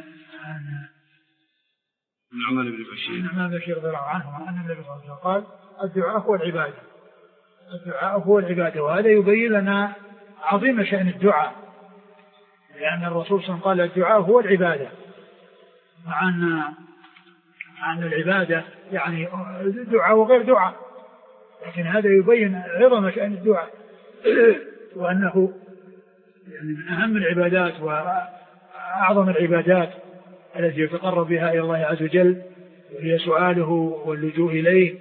النعمان بن بشير رضي الله عنه أن النبي صلى الله عليه وسلم قال الدعاء هو العبادة، الدعاء هو العبادة، وهذا يبين لنا عظيم شأن الدعاء، لأن الرسول صلى الله عليه وسلم قال الدعاء هو العبادة، مع أن العبادة يعني دعاء وغير دعاء، لكن هذا يبين عظم شأن الدعاء وأنه يعني من أهم العبادات وأعظم العبادات التي يتقرب بها إلى الله عز وجل، وهي سؤاله واللجوء إليه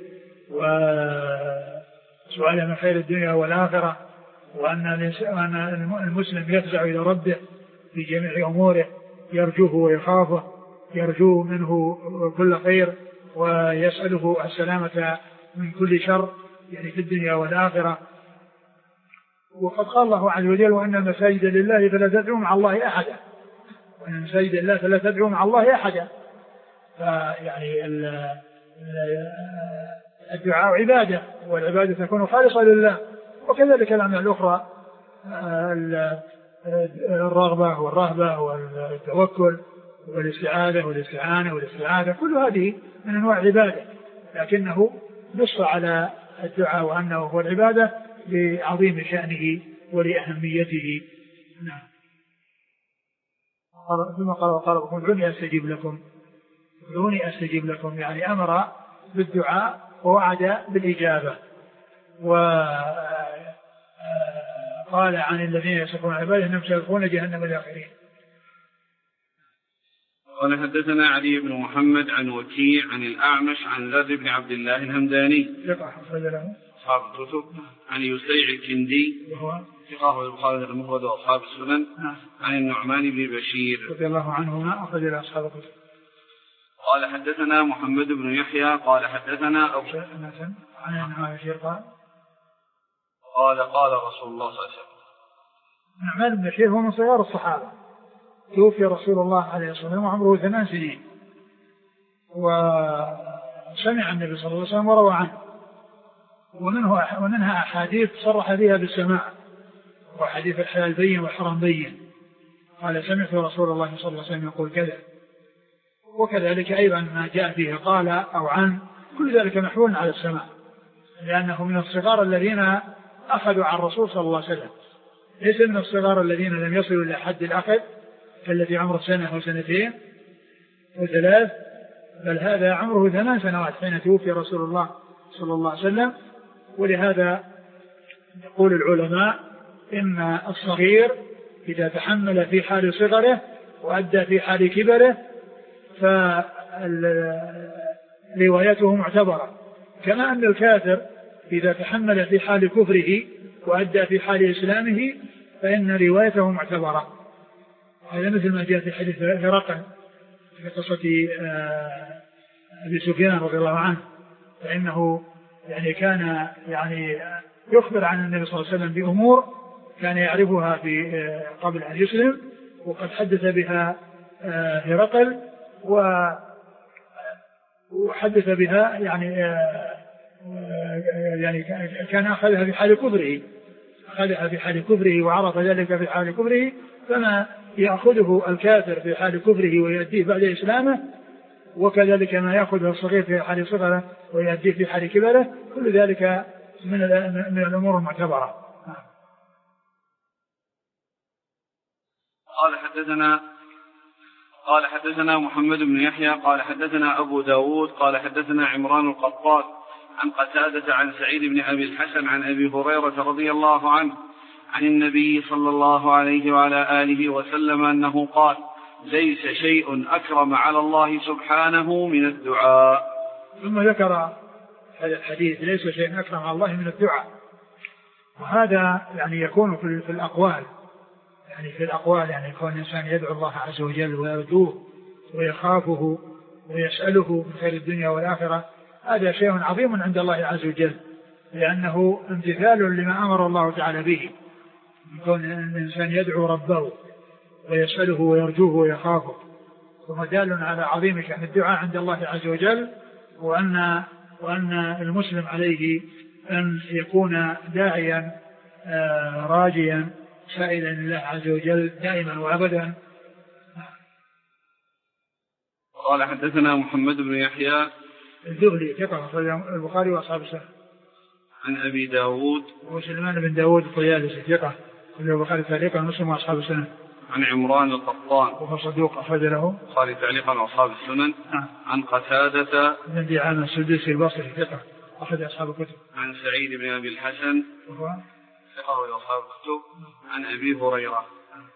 وسؤاله من خير الدنيا والآخرة، وأن المسلم يفزع إلى ربه في جميع أموره، يرجوه ويخافه، يرجو منه كل خير ويسأله السلامة من كل شر يعني في الدنيا والآخرة. وقد قال الله عز وجل وأن المساجد لله فلا تدعوا مع الله أحدا، وأن المساجد لله فلا تدعوا مع الله أحدا، فيعني الدعاء عبادة، والعبادة تكون خالصة لله، وكذلك الأعمال الأخرى الرغبة والرهبة والتوكل والاستعاذة والاستعانة والاستعاذة، كل هذه من أنواع العبادة، لكنه نص على الدعاء وأنه هو العبادة لعظيم شأنه ولأهميته. نعم. ثم قال وقال ربكم ادعوني أستجيب لكم، ادعوني أستجيب لكم، يعني أمر بالدعاء ووعد بالإجابة، وقال عن الذين يصفون عباده أنهم سيدخلون جهنم الآخرين. قال حدثنا علي بن محمد عن وكيع عن الأعمش عن ذر بن عبد الله الهمداني أصحاب الكتب عن يسيع الكندي وهو ثقة البخاري المفرد وأصحاب السنن عن النعمان بن بشير رضي الله عنهما أخرج إلى أصحاب الكتب. قال حدثنا محمد بن يحيى قال حدثنا أبو عن النعمان بن بشير قال قال رسول الله صلى الله عليه وسلم. النعمان بن بشير هو من صغار الصحابة، توفي رسول الله عليه الصلاة والسلام وعمره 8 سنين، وسمع النبي صلى الله عليه وسلم وروى عنه، ومنها أحاديث صرح بها بالسماع، وحديث الحلال بين والحرام بين، قال سمعت رسول الله صلى الله عليه وسلم يقول كذا، وكذلك أيضا ما جاء فيه قال أو عن، كل ذلك محمول على السماع، لأنه من الصغار الذين أخذوا عن الرسول صلى الله عليه وسلم، ليس من الصغار الذين لم يصلوا إلى حد الأخذ كالذي عمره 1 أو 2 أو 3، بل هذا عمره 8 سنوات حين توفي رسول الله صلى الله عليه وسلم. ولهذا يقول العلماء إن الصغير إذا تحمل في حال صغره وأدى في حال كبره فروايته معتبرة، كما أن الكافر إذا تحمل في حال كفره وأدى في حال إسلامه فإن روايته معتبرة. هذا مثل ما جاء في حديث هرقل في قصة أبي سفيان رضي الله عنه، فإنه يعني كان يعني يخبر عن النبي صلى الله عليه وسلم بأمور كان يعرفها في قبل أن يسلم، وقد حدث بها هرقل وحدث بها يعني كان أخذها في حال كفره، أخذها في حال كفره وعرف ذلك في حال كفره، فما يأخذه الكافر في حال كفره ويؤديه بعد إسلامه، وكذلك ما يأخذه الصغير في حال صغره ويؤديه في حال كبره، كل ذلك من الأمور المعتبرة. قال حدثنا محمد بن يحيى قال حدثنا أبو داود قال حدثنا عمران القطان عن قتادة عن سعيد بن أبي الحسن عن أبي هريرة رضي الله عنه عن النبي صلى الله عليه وعلى آله وسلم أنه قال ليس شيء أكرم على الله سبحانه من الدعاء. ثم ذكر هذا الحديث ليس شيء أكرم على الله من الدعاء. وهذا يعني يكون في الأقوال، يعني في الأقوال يعني يكون الإنسان يدعو الله عز وجل ويرجوه ويخافه ويسأله من خير الدنيا والآخرة. هذا شيء عظيم عند الله عز وجل، لأنه امتثال لما أمر الله تعالى به، يكون الإنسان يدعو ربه ويسأله ويرجوه ويخافه، ثم دال على عظيم شأن الدعاء عند الله عز وجل، وأن المسلم عليه أن يكون داعيا راجيا سائلا لله عز وجل دائما وأبدا. قال حدثنا محمد بن يحيى الذهلي ثقة البخاري وأصحاب السنن. عن أبي داود وسلمان بن داود الطيالسي ثقة البخاري تعليقا ومسلم وأصحاب السنن. عن عمران القطان وهو صدوق أخرج له البخاري تعليقا وأصحاب السنن. عن قتادة بن دعامة السدوسي البصري ثقة أخرج أصحاب الكتب. عن سعيد بن أبي الحسن وهو ثقة وأصحاب الكتب. عن أبي هريرة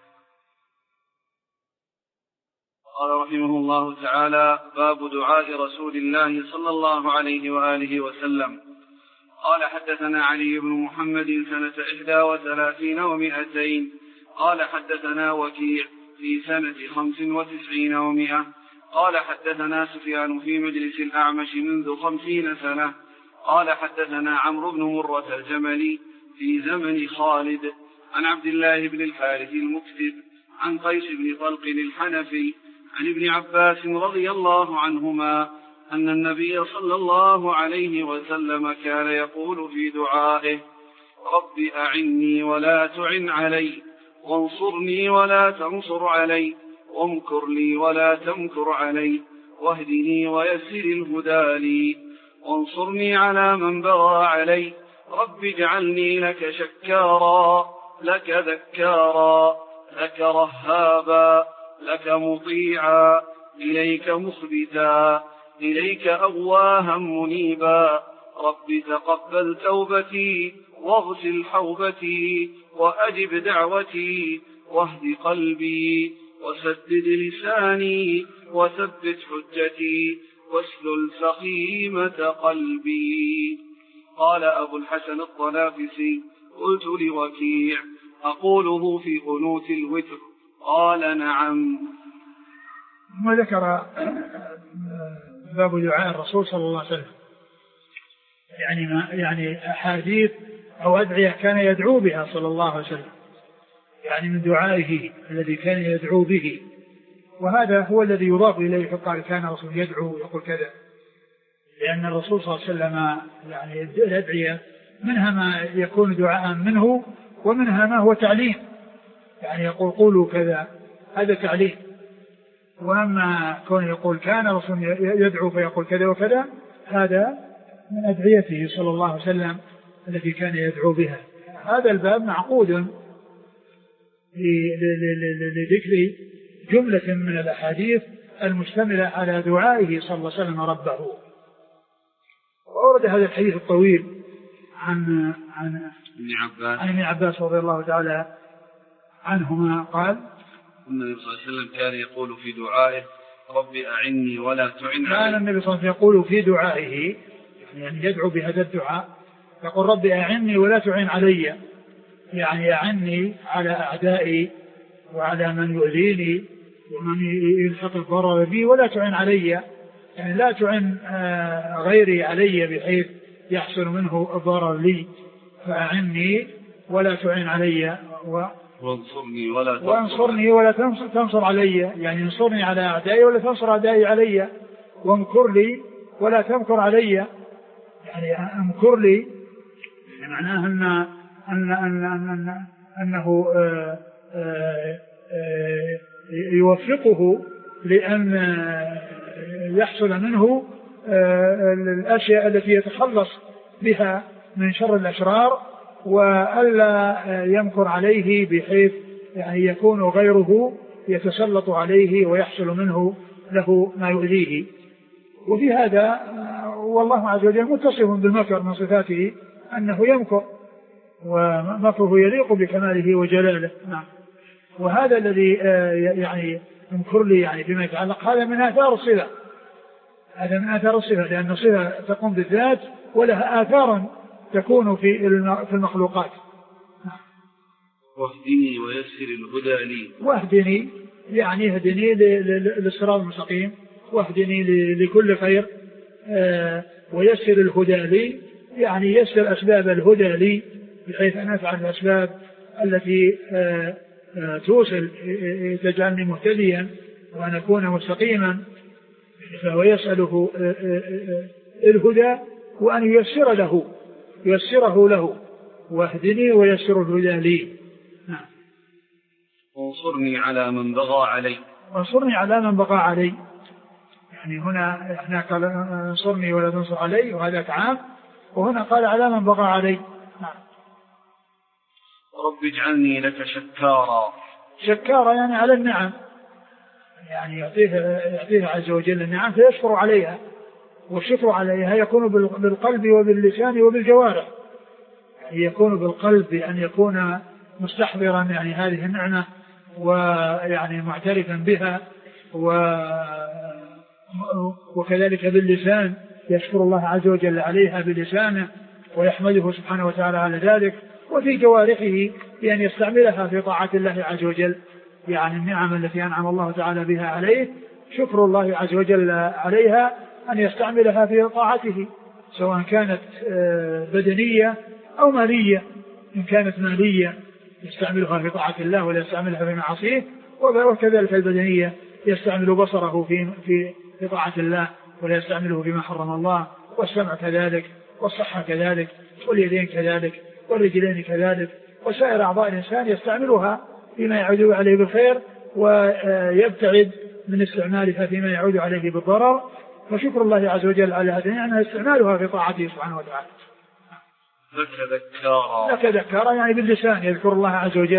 قال رحمه الله تعالى: باب دعاء رسول الله صلى الله عليه وآله وسلم. قال حدثنا علي بن محمد سنة 31 و200. قال حدثنا وكيع في سنة 95 و100. قال حدثنا سفيان في مجلس الأعمش منذ 50 سنة. قال حدثنا عمرو بن مرة الجملي في زمن خالد عن عبد الله بن الحارث المكتب عن قيس بن طلق الحنفي عن ابن عباس رضي الله عنهما أن النبي صلى الله عليه وسلم كان يقول في دعائه: رب أعني ولا تعن علي، وانصرني ولا تنصر علي، وامكر لي ولا تمكر علي، واهدني ويسر الهدى لي، وانصرني على من بغى علي، رب اجعلني لك شكارا، لك ذكارا، لك رهابا، لك مطيعا، إليك مخبتا، إليك أواها منيبا، رب تقبل توبتي واغسل حوبتي وأجب دعوتي واهد قلبي وسدد لساني وثبت حجتي واسلل سخيمة قلبي. قال أبو الحسن الطنافسي: قلت لوكيع: أقوله في قنوت الوتر؟ قال: نعم. ثم ذكر باب دعاء الرسول صلى الله عليه وسلم، يعني أحاديث أو أدعية كان يدعو بها صلى الله عليه وسلم، يعني من دعائه الذي كان يدعو به، وهذا هو الذي يضاف إليه فقال كان الرسول يدعو يقول كذا، لأن الرسول صلى الله عليه وسلم يعني الأدعية منها ما يكون دعاء منه ومنها ما هو تعليم، يعني يقول قولوا كذا هذا تعليم، وأما كون يقول كان الرسول يدعو فيقول كذا وكذا هذا من أدعيته صلى الله عليه وسلم التي كان يدعو بها. هذا الباب معقود لذكر جملة من الأحاديث المشتملة على دعائه صلى الله عليه وسلم ربه. وأورد هذا الحديث الطويل عن ابن عباس رضي الله تعالى عنهما قال: النبي صلى الله عليه وسلم كان يقول في دعائه: رب أعني ولا تعن علي. كان النبي صلى الله عليه وسلم يقول في دعائه، يعني يدعو بهذا الدعاء، يقول: رب أعني ولا تعن علي، يعني أعني على أعدائي وعلى من يؤذيني ومن يلحق الضرر بي، ولا تعن علي، يعني لا تعن غيري علي بحيث يحصل منه الضرر لي، فأعني ولا تعن علي وانصرني ولا تنصر علي، يعني انصرني على أعدائي ولا تنصر أعدائي علي، وامكر لي ولا تمكر علي، يعني امكر لي معناه أنه يوفقه لأن يحصل منه الأشياء التي يتخلص بها من شر الأشرار، وألا يمكر عليه بحيث يعني يكون غيره يتسلط عليه ويحصل منه له ما يؤذيه. وفي هذا والله عز وجل متصف بالمكر من صفاته أنه يمكر، ومكره يليق بكماله وجلاله. نعم. وهذا الذي يعني امكر لي يعني فيما يتعلق، هذا من آثار الصلة، هذا من آثار الصلة، لأن الصلة تقوم بالذات ولها آثار تكون في المخلوقات. واهدني ويسر الهدى لي، واهدني يعني اهدني للصراط المستقيم، واهدني لكل خير، ويسر الهدى لي يعني يسر أسباب الهدى لي بحيث أن أفعل الأسباب التي توصل تجعلني مهتديا وأن أكون مستقيما، فهو يسأله الهدى وأن ييسره له واهدني ويسر الهدى لي. وانصرني على من بغى علي، وانصرني على من بغى علي، يعني هنا قال انصرني ولا تنصر علي، وهذا عام، وهنا قال على من بغى علي. رب اجعلني لك شكارا يعني على النعم، يعني يعطيها عز وجل النعم فيشكر عليها، والشكر عليها يكون بالقلب وباللسان وبالجوارح، يعني يكون بالقلب بأن يكون مستحضرا يعني هذه النعمة ويعني معترفا بها، وكذلك باللسان يشكر الله عز وجل عليها بلسانه ويحمده سبحانه وتعالى على ذلك، وفي جوارحه بأن يستعملها في طاعة الله عز وجل، يعني النعم التي أنعم الله تعالى بها عليه شكر الله عز وجل عليها أن يستعملها في طاعته، سواء كانت بدنية أو مالية. إن كانت مالية يستعملها في طاعة الله ولا يستعملها في معاصيه، وكذلك البدنية يستعمل بصره في طاعة الله ولا يستعمله فيما حرم الله، والسمع كذلك، والصحة كذلك، واليدين كذلك، والرجلين كذلك، وسائر أعضاء الإنسان يستعملها فيما يعود عليه بالخير ويبتعد من استعمالها فيما يعود عليه بالضرر. فشكر الله عز وجل على هذه النعمة استعمالها في طاعته سبحانه وتعالى. لك ذكارا يعني باللسان يذكر الله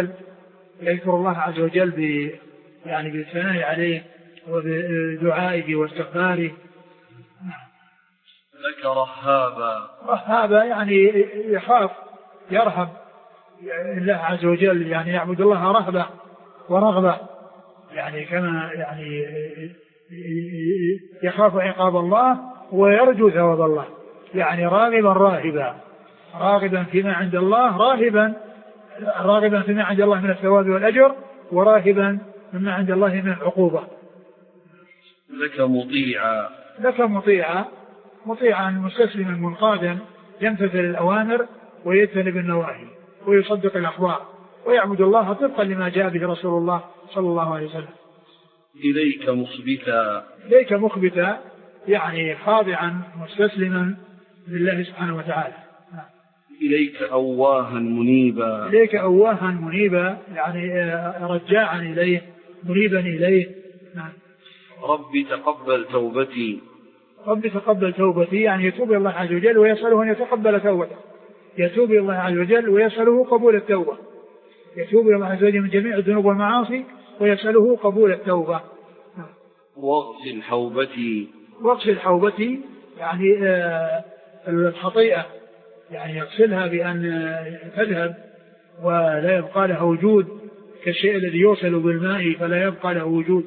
عز وجل يعني بالثناء عليه وبدعائه واستغفاره. لك رهابا يعني يخاف يرهب الله عز وجل، يعني يعبد الله رهبة ورغبة، يعني كما يعني يخاف عقاب الله ويرجو ثواب الله، يعني راغبا فيما عند الله، راغبا فيما عند الله من الثواب والأجر، وراهبا مما عند الله من العقوبة. لك مطيعا مستسلما منقادا، يمتثل الأوامر ويجتنب النواهي ويصدق الأخبار ويعبد الله طبقا لما جاء به رسول الله صلى الله عليه وسلم. إليك مخبتا يعني خاضعا مستسلما لله سبحانه وتعالى. إليك أواها منيبا يعني رجاعا إليه منيبا إليه. ربي تقبل توبتي يعني يتوب الله عز وجل ويسأله أن يتقبل توبته، يتوب الله عز وجل ويسأله قبول التوبة، يتوب الله عز وجل من جميع الذنوب والمعاصي ويسأله قبول التوبة. واغسل حوبتي يعني الخطيئة، يعني يغسلها بأن تذهب ولا يبقى لها وجود، كالشيء الذي يوصل بالماء فلا يبقى له وجود.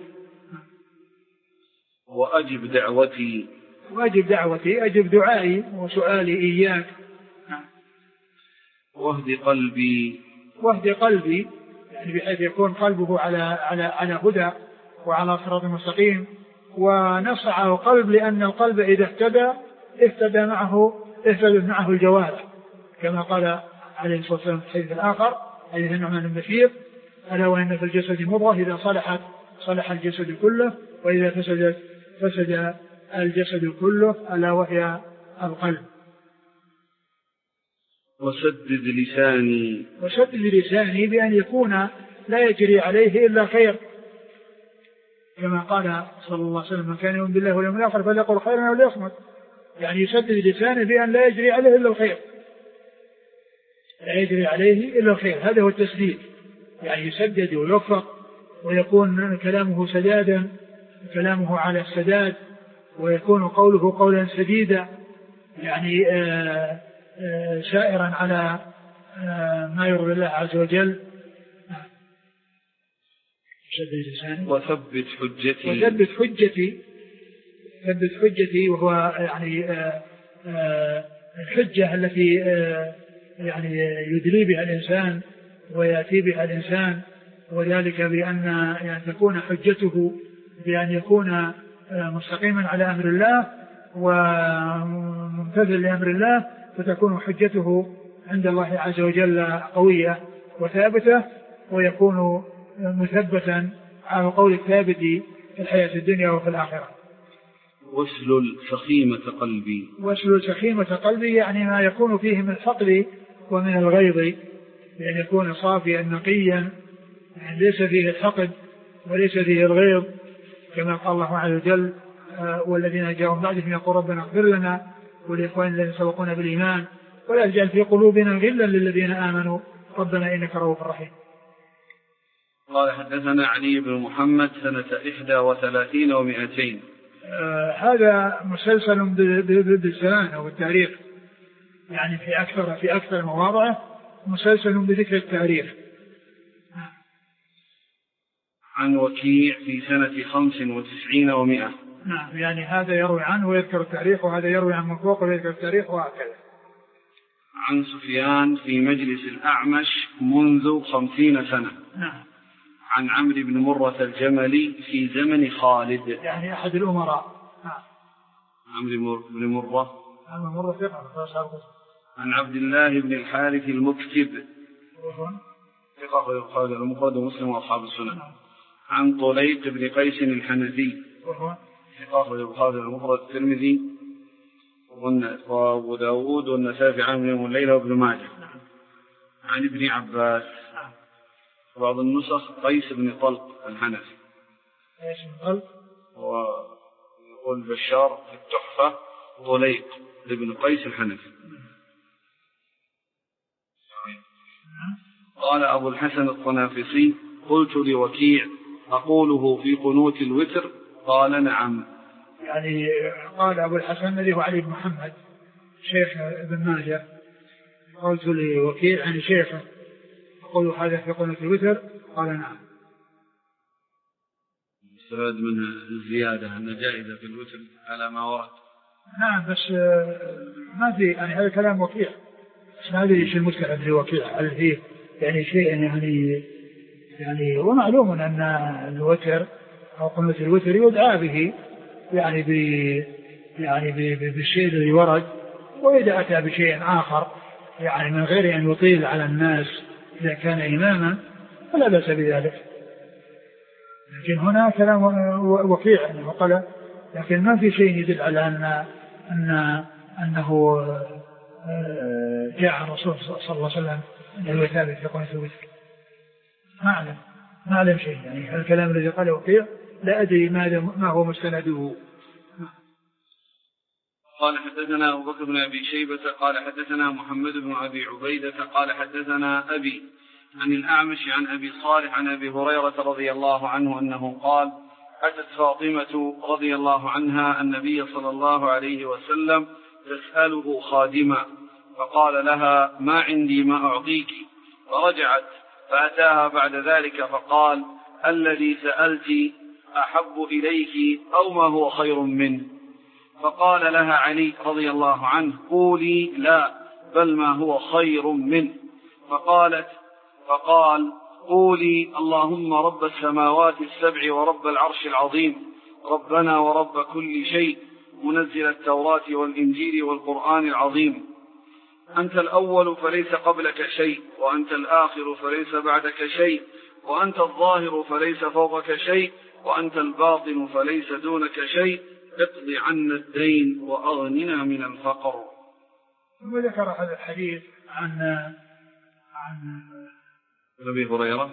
وأجب دعوتي أجب دعائي وسؤالي إياك. واهد قلبي يعني بحيث يكون قلبه على هدى وعلى صراط مستقيم، ونصعه قلب، لأن القلب إذا اهتدى معه الجوارح، كما قال عليه الصلاة والسلام في الحديث الآخر حديث النعمان بن بشير: ألا وإن في الجسد مضغة إذا صلحت صلح الجسد كله، وإذا فسد الجسد كله، ألا وهي القلب. وسدد لساني بأن يكون لا يجري عليه إلا خير، كما قال صلى الله عليه وسلم: من كان يؤمن بالله واليوم الآخر فليقل خيرا أو ليصمت. يعني يسدد لسانه بأن لا يجري عليه إلا الخير، هذا هو التسديد، يعني يسدد ويوفق ويكون كلامه سدادا، كلامه على السداد، ويكون قوله قولا سديدا، يعني سائرا على ما يرضي الله عز وجل. وثبت حجتي. وثبت حجتي، ثبت حجتي، وهو يعني الحجة التي يعني يدلي بها الإنسان ويأتي بها الإنسان، وذلك بأن يعني تكون حجته بأن يكون مستقيما على أمر الله وممتثل لأمر الله، فتكون حجته عند الله عز وجل قوية وثابتة، ويكون مثبتا على قول الثابت في الحياة الدنيا وفي الآخرة. واسلل سخيمة قلبي. واسلل سخيمة قلبي يعني ما يكون فيه من الفقر ومن الغيظ، بأن يكون صافيا نقيا، يعني ليس فيه الحقد وليس فيه الغيظ، كما قال الله عز وجل والذين جاءوا من بعدهم يقول ربنا اغفر لنا ولإخواننا الذين سبقونا بالإيمان ولا تجعل في قلوبنا غلا للذين آمنوا ربنا إنك رؤوف رحيم. قال حدثنا علي بن محمد سنة 31 و200. هذا مسلسل بالزمان أو التاريخ، يعني في أكثر مواضعه مسلسل بذكر التاريخ. عن وكيع في سنة 95 و100. نعم، يعني هذا يروي عنه ويذكر التاريخ، وهذا يروي عن من فوق ويذكر التاريخ، وهكذا. عن سفيان في مجلس الأعمش منذ 50 سنة. نعم. عن عمرو بن مرة الجملي في زمن خالد، يعني أحد الأمراء. نعم. عمرو بن مرة. عمرو بن مرة ثقة. عن عبد الله بن الحارث المكتب ثقة يقال المفرد ومسلم وأصحاب السنن. عن طليق بن قيس الحنفي ثقة يقال المفرد الترمذي وأبو داود والنسائي في عام يوم الليلة وابن ماجه. عن ابن عباس بعض النسخ قيس بن طلق الحنفي. قيس بن طلق. ويقول بشار في التحفة طليق بن قيس الحنفي. قال أبو الحسن الطنافسي قلت لوكيع أقوله في قنوت الوتر؟ قال نعم. يعني قال أبو الحسن الذي هو علي بن محمد شيخ ابن ماجه، قلت لوكيع يعني شيخه أقول هذا في قنوت الوتر؟ قال نعم. استفاد من الزيادة أن جائزة في الوتر على ما ورد. نعم، بس ما في يعني هذا كلام وكيع، بس ما أدري إيش المشكلة في وكيع، هل فيه يعني شيء يعني ومعلوم أن الوتر أو قنوت الوتر يدعى به يعني بالشيء الذي ورد، وإذا أتى بشيء آخر يعني من غير أن يطيل على الناس إذا كان إماما فلا بأس بذلك. لكن هنا كلام وكيع أنه قال، لكن ما في شيء يدل على أنه جاء عن الرسول صلى الله عليه وسلم أنه يثابت في قنوت الوتر. ما أعلم شيء، يعني الكلام الذي قاله وكيع لا أدري ما هو مستنده. قال حدثنا أبو بكر بن أبي شيبة قال حدثنا محمد بن أبي عبيدة قال حدثنا أبي عن الأعمش عن أبي صالح عن أبي هريرة رضي الله عنه أنه قال أتت فاطمة رضي الله عنها النبي صلى الله عليه وسلم تسأله خادما، فقال لها ما عندي ما أعطيك، فرجعت فأتاها بعد ذلك فقال الذي سألت أحب إليك أو ما هو خير منه؟ فقال لها علي رضي الله عنه قولي لا بل ما هو خير منه. فقال قولي اللهم رب السماوات السبع ورب العرش العظيم ربنا ورب كل شيء منزل التوراة والإنجيل والقرآن العظيم أنت الأول فليس قبلك شيء، وأنت الآخر فليس بعدك شيء، وأنت الظاهر فليس فوقك شيء، وأنت الباطن فليس دونك شيء، اقض عنا الدين وأغننا من الفقر. وذكر هذا الحديث عن أبي هريرة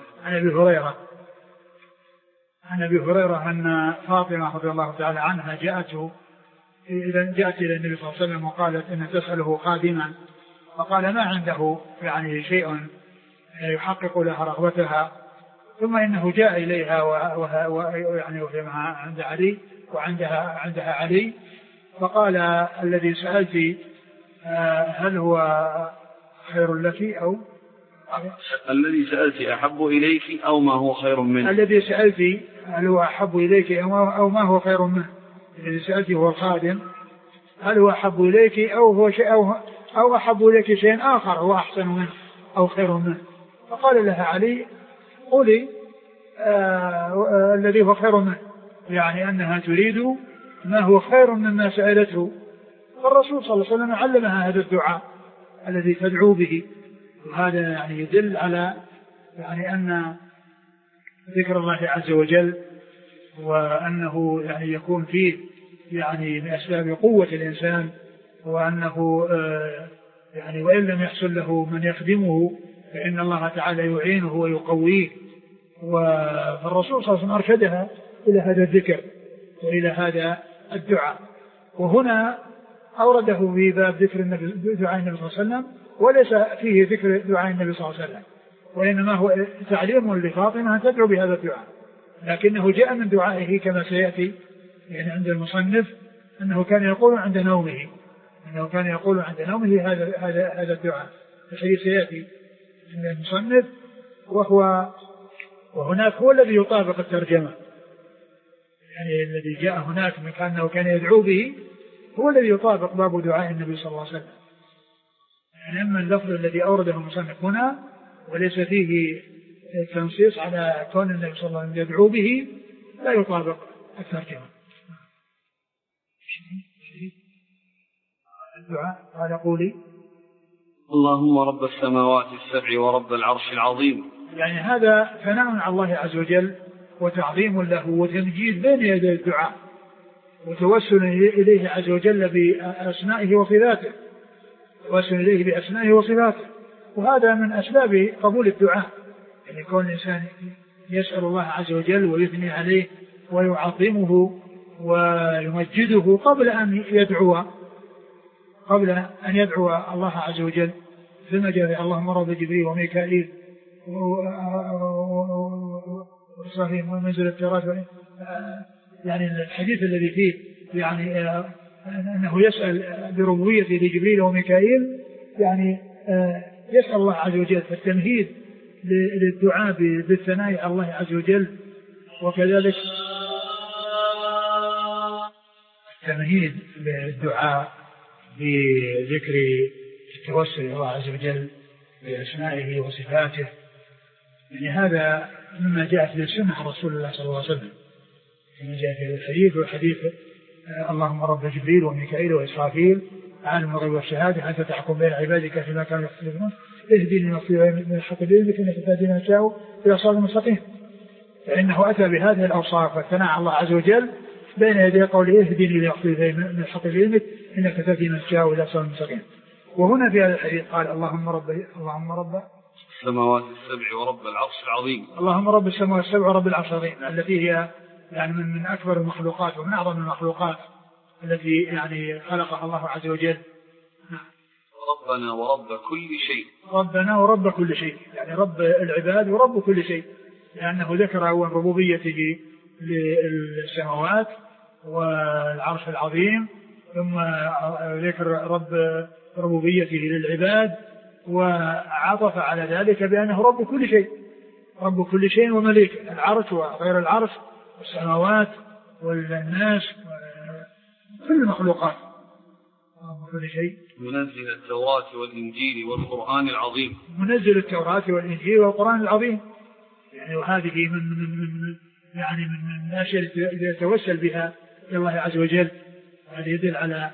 عن أبي هريرة أن فاطمة رضي الله تعالى عنها جاءت إلى النبي صلى الله عليه وسلم وقالت إن تسأله خادما، فقال ما عنده يعني شيء يحقق لها رغبتها، ثم إنه جاء إليها ويعني عند علي عندها علي، فقال الذي سألت هل هو خير لك الذي سألت أحب إليك أو ما هو خير منه؟ الذي سألت هل هو أحب إليك أو ما هو خير منه؟ الذي سألت هو الخادم، هل هو أحب إليك أو هو شيء أو أحب إليك شيء آخر هو أحسن منه أو خير منه؟ فقال لها علي قولي الذي هو خير منه، يعني أنها تريد ما هو خير مما سألته. فالرسول صلى الله عليه وسلم علمها هذا الدعاء الذي تدعو به، وهذا يعني يدل على يعني أن ذكر الله عز وجل وأنه يعني يكون فيه يعني من أسباب قوة الإنسان، وأنه يعني وإن لم يحصل له من يخدمه فإن الله تعالى يعينه ويقويه. فالرسول صلى الله عليه وسلم أرشدها إلى هذا الذكر وإلى هذا الدعاء. وهنا أورده في باب ذكر دعاء النبي صلى الله عليه وسلم، وليس فيه ذكر دعاء النبي صلى الله عليه وسلم، وإنما هو تعليم لفاطمة أن تدعو بهذا الدعاء، لكنه جاء من دعائه كما سيأتي يعني عند المصنف أنه كان يقول عند نومه، هذا الدعاء الذي سيأتي عند المصنف، وهناك هو الذي يطابق الترجمة، يعني الذي جاء هناك من كأنه كان يدعو به هو الذي يطابق باب دعاء النبي صلى الله عليه وسلم. يعني أما اللفظ الذي أورده المصنف هنا وليس فيه تنصيص على كون النبي صلى الله عليه وسلم يدعو به لا يطابق الترجمة. الدعاء قال قولي اللهم رب السماوات السبع ورب العرش العظيم. يعني هذا ثناء على الله عز وجل وتعظيم له وتمجيد بين يدي الدعاء وتوسل إليه عز وجل بأسمائه وصفاته، وهذا من أسباب قبول الدعاء، يعني كون الإنسان يسأل الله عز وجل ويثني عليه ويعظمه ويمجده قبل أن يدعو الله عز وجل. ثم جاء اللهم رب جبريل وميكائيل وإسرافيل ومنزل التوراة، يعني الحديث الذي فيه يعني أنه يسأل بربوبيته لجبريل وميكائيل، يعني يسأل الله عز وجل، فالتمهيد للدعاء بالثناء على الله عز وجل، وكذلك التمهيد للدعاء بذكر التوسل إلى الله عز وجل بأسمائه وصفاته. يعني هذا مما جاءت في سنة رسول الله صلى الله عليه وسلم، كما جاء في الحديث وحديث اللهم رب جبريل وميكائيل وإسرافيل عالم الغيب والشهادة حتى تحكم بين عبادك فيما كانوا يختلفون اهدني من الحق بإذنك إنك تهدي من تشاء إلى صراط مستقيم. فإنه أتى بهذه الأوصاف والثناء على الله عز وجل بين يدي قوله اهدني من الحق بإذنك إنك تهدي من تشاء إلى صراط مستقيم. وهنا في هذا الحديث قال اللهم رب السماوات السبع ورب العرش العظيم. اللهم رب السماوات السبع ورب العرش العظيم، التي هي يعني من أكبر المخلوقات ومن أعظم المخلوقات التي يعني خلقها الله عز وجل. ربنا ورب كل شيء. ربنا ورب كل شيء، يعني رب العباد ورب كل شيء، لأنه ذكر أول ربوبيته للسماوات والعرش العظيم، ثم ذكر رب ربوبيته للعباد، وعطف على ذلك بأنه رب كل شيء ومليك العرش وغير العرش والسماوات والناس كل المخلوقات كل شيء. منزل التوراة والإنجيل والقرآن العظيم. منزل التوراة والإنجيل والقرآن العظيم، يعني وهذه من الأشياء التي يتوسل بها إلى الله عز وجل. هذا يدل على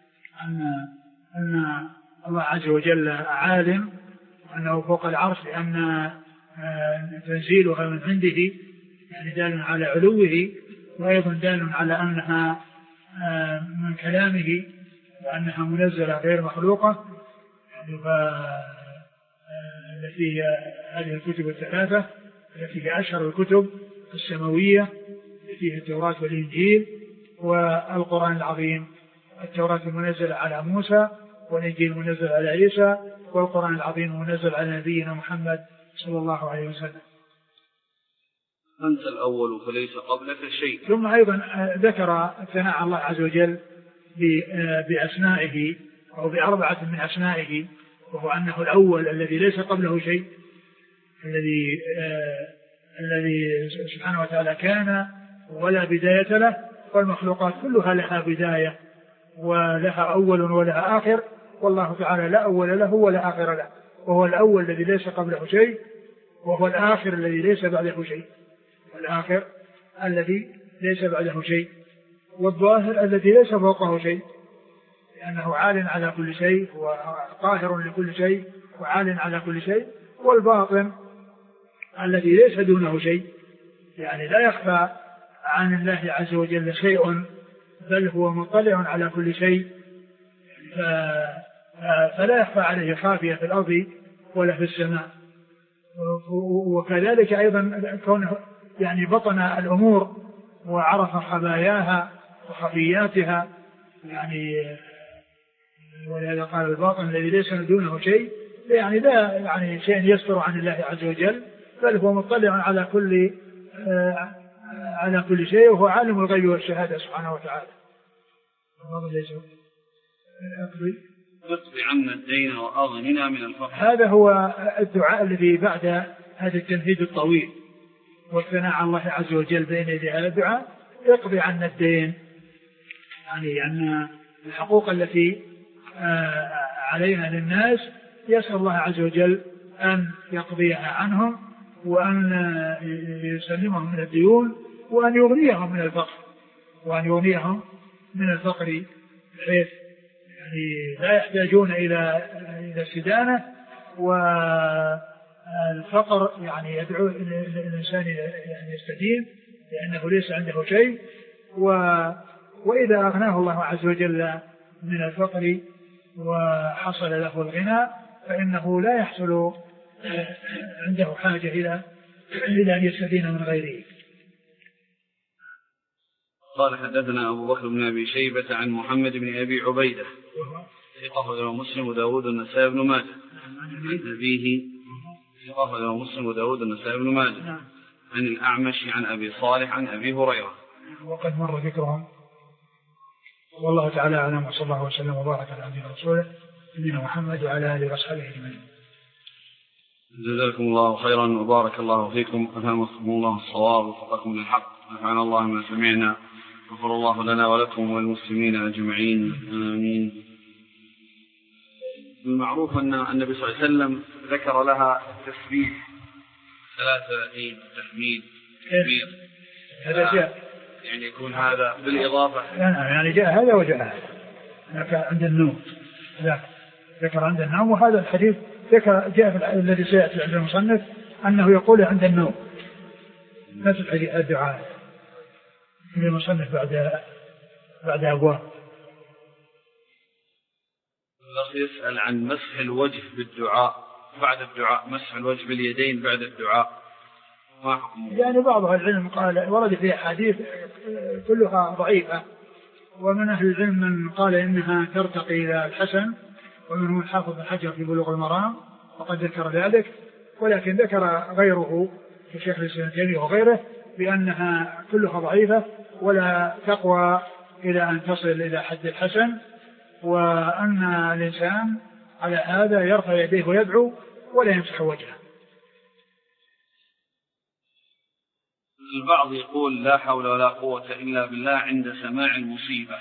أن الله عز وجل عالم وأنه فوق العرش، لأن تنزيلها من عنده يعني دال على علوه، وأيضا دال على أنها من كلامه وأنها منزلة غير مخلوقة، التي هي هذه الكتب الثلاثة التي هي أشهر الكتب السماوية التي هي التوراة والإنجيل والقرآن العظيم. التوراة المنزلة على موسى، والإنجيل المنزل على عيسى، والقرآن العظيم المنزل على نبينا محمد صلى الله عليه وسلم. أنت الأول فليس قبلك شيء. ثم أيضا ذكر الثناء على الله عز وجل بأسمائه أو بأربعة من أسمائه، وهو أنه الأول الذي ليس قبله شيء، الذي سبحانه وتعالى كان ولا بداية له، والمخلوقات كلها لها بداية ولها أول ولها آخر، والله تعالى لا أول له ولا آخر له، وهو الأول الذي ليس قبله شيء، وهو الآخر الذي ليس بعده شيء، والآخر الذي ليس بعده شيء، والظاهر الذي ليس فوقه شيء، لأنه عال على كل شيء وقاهر لكل شيء وعال على كل شيء، والباطن الذي ليس دونه شيء، يعني لا يخفى عن الله عز وجل شيء، بل هو مطلع على كل شيء، فلا يخفى عليه خافية في الأرض ولا في السماء. وكذلك أيضا كونه يعني بطن الأمور وعرف خباياها وخفياتها، يعني ولهذا قال الباطن الذي ليس دونه شيء، يعني لا يعني شيء يستر عن الله عز وجل، بل هو مطلع على كل شيء، وهو عالم الغيب والشهادة سبحانه وتعالى. اقض عنا الدين وأغننا من الفقر. هذا هو الدعاء الذي بعد هذا التمهيد الطويل والثناء على الله عز وجل بين يدي هذا الدعاء. اقض عنا الدين، يعني أن الحقوق التي علينا للناس يسأل الله عز وجل أن يقضيها عنهم، وأن يسلمهم من الديون، وأن يغنيهم من الفقر، بحيث يعني لا يحتاجون إلى السدانة، والفقر يعني يدعو الإنسان يعني يستدين لأنه ليس عنده شيء، وإذا أغناه الله عز وجل من الفقر وحصل له الغنى فإنه لا يحصل عنده حاجة إلى أن يستدين من غيره. قال حدثنا أبو بكر بن أبي شيبة عن محمد بن أبي عبيدة ثقة له مسلم وداود النسائي بن ماجه عن أبيه ثقة له مسلم وداود النسائي بن ماجه عن الأعمش عن أبي صالح عن أبي هريرة، وقد مر ذكرهم. والله تعالى أعلم، وصلى الله وسلم وبارك على عبده ورسوله نبينا محمد وعلى آله وصحبه أجمعين. جزاكم الله خيرا وبارك الله فيكم، أفهمكم الله الصواب ووفقكم للحق، نفعنا الله ما سمعنا، غفر الله لنا ولكم والمسلمين أجمعين، آمين. المعروف أن النبي صلى الله عليه وسلم ذكر لها تسبيح 33 تحميد كبير، هذا جاء يعني يكون هذا بالإضافة، يعني جاء هذا وجاء هذا عند النوم، ذكر عند النوم، وهذا الحديث ذكر جاء في الذي سيأتي عند المصنف أنه يقول عند النوم، نفس الحديث الدعاء من المصنف بعد أبواب. الأخ يسأل عن مسح الوجه بالدعاء بعد الدعاء، مسح الوجه باليدين بعد الدعاء، ما حكمه؟ يعني بعض العلم قال ورد فيها حديث كلها ضعيفة، ومن أهل العلم من قال إنها ترتقي إلى الحسن، ومنهم الحافظ بن حجر في بلوغ المرام وقد ذكر ذلك، ولكن ذكر غيره في شيخ الإسلام ابن تيمية وغيره بأنها كلها ضعيفة ولا تقوى إلى أن تصل إلى حد الحسن، وأن الإنسان على هذا يرفع يديه ويدعو ولا يمسح وجهه. البعض يقول لا حول ولا قوة إلا بالله عند سماع المصيبة،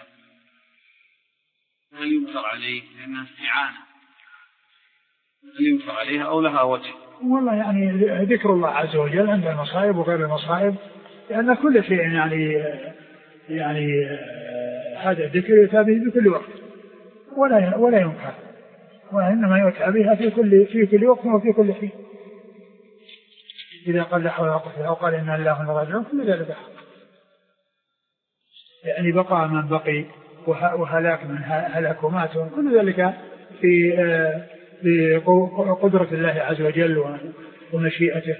هل ينكر عليه لأنها استعانة؟ هل ينكر عليها أو لها وجه؟ والله يعني ذكر الله عز وجل عند المصائب وغير المصائب، لأن كل شيء يعني هذا الذكر يتابع بكل وقت ولا ينكر، وإنما يتابعها في كل وقت وفي كل حين. إذا قال لا حول ولا قوة أو قال إن الله راجعون كل ذلك حق، يعني بقى من بقي وهلاك من هلاك ومات، كل ذلك في قدرة الله عز وجل ومشيئته.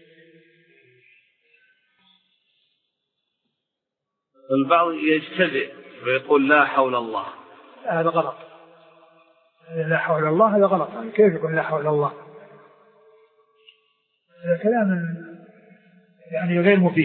البعض يجتزئ ويقول لا حول الله، هذا غلط، لا حول الله هذا غلط، كيف يقول لا حول الله؟ هذا كلام يعني غير مفيد.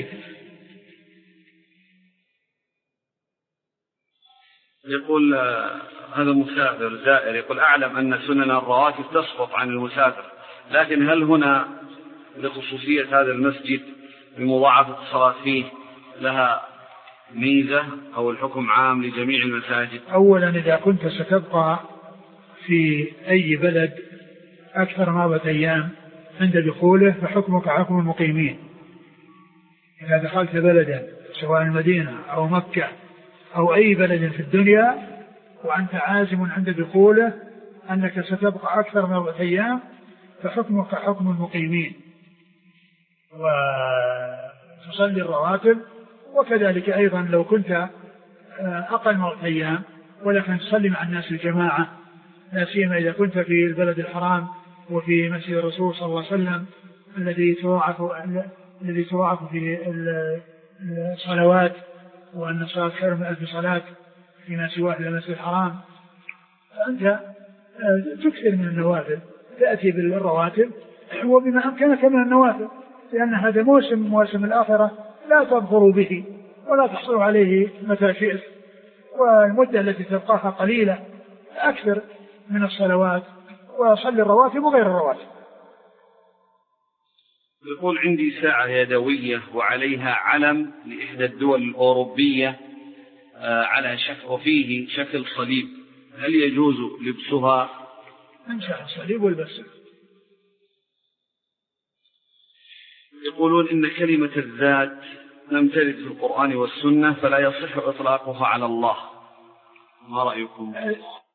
يقول هذا مسافر زائر، يقول أعلم أن سنن الرواتب تسقط عن المسافر، لكن هل هنا لخصوصية هذا المسجد بمضاعفة الصلاة فيه لها ميزة أو الحكم عام لجميع المساجد؟ أولا إذا كنت ستبقى في أي بلد أكثر من 4 أيام عند دخوله فحكمك حكم المقيمين. إذا دخلت بلدا سواء المدينة أو مكة أو أي بلد في الدنيا وأنت عازم عند دخوله أنك ستبقى أكثر من 4 أيام فحكمك حكم المقيمين وتصلي الرواتب. وكذلك أيضا لو كنت أقل من 4 أيام ولكن تصلي مع الناس الجماعة، لا سيما إذا كنت في البلد الحرام وفي مسجد الرسول صلى الله عليه وسلم الذي تضاعف في الصلوات، وأن الصلاة خير من 1000 صلاة فيما سواه إلى المسجد الحرام، فأنت تكثر من النوافل، تأتي بالرواتب وبما أمكنك من النوافل، لأن هذا موسم الآخرة لا تظفر به ولا تحصل عليه متى شئت، والمدة التي تبقاها قليلة، أكثر من الصلوات وصلي الرواتب وغير الرواتب. يقول عندي ساعة يدوية وعليها علم لإحدى الدول الأوروبية على شكل وفيه شكل صليب، هل يجوز لبسها؟ امسح الصليب والبسه. يقولون إن كلمة الذات لم ترد في القرآن والسنة فلا يصح إطلاقها على الله، ما رأيكم؟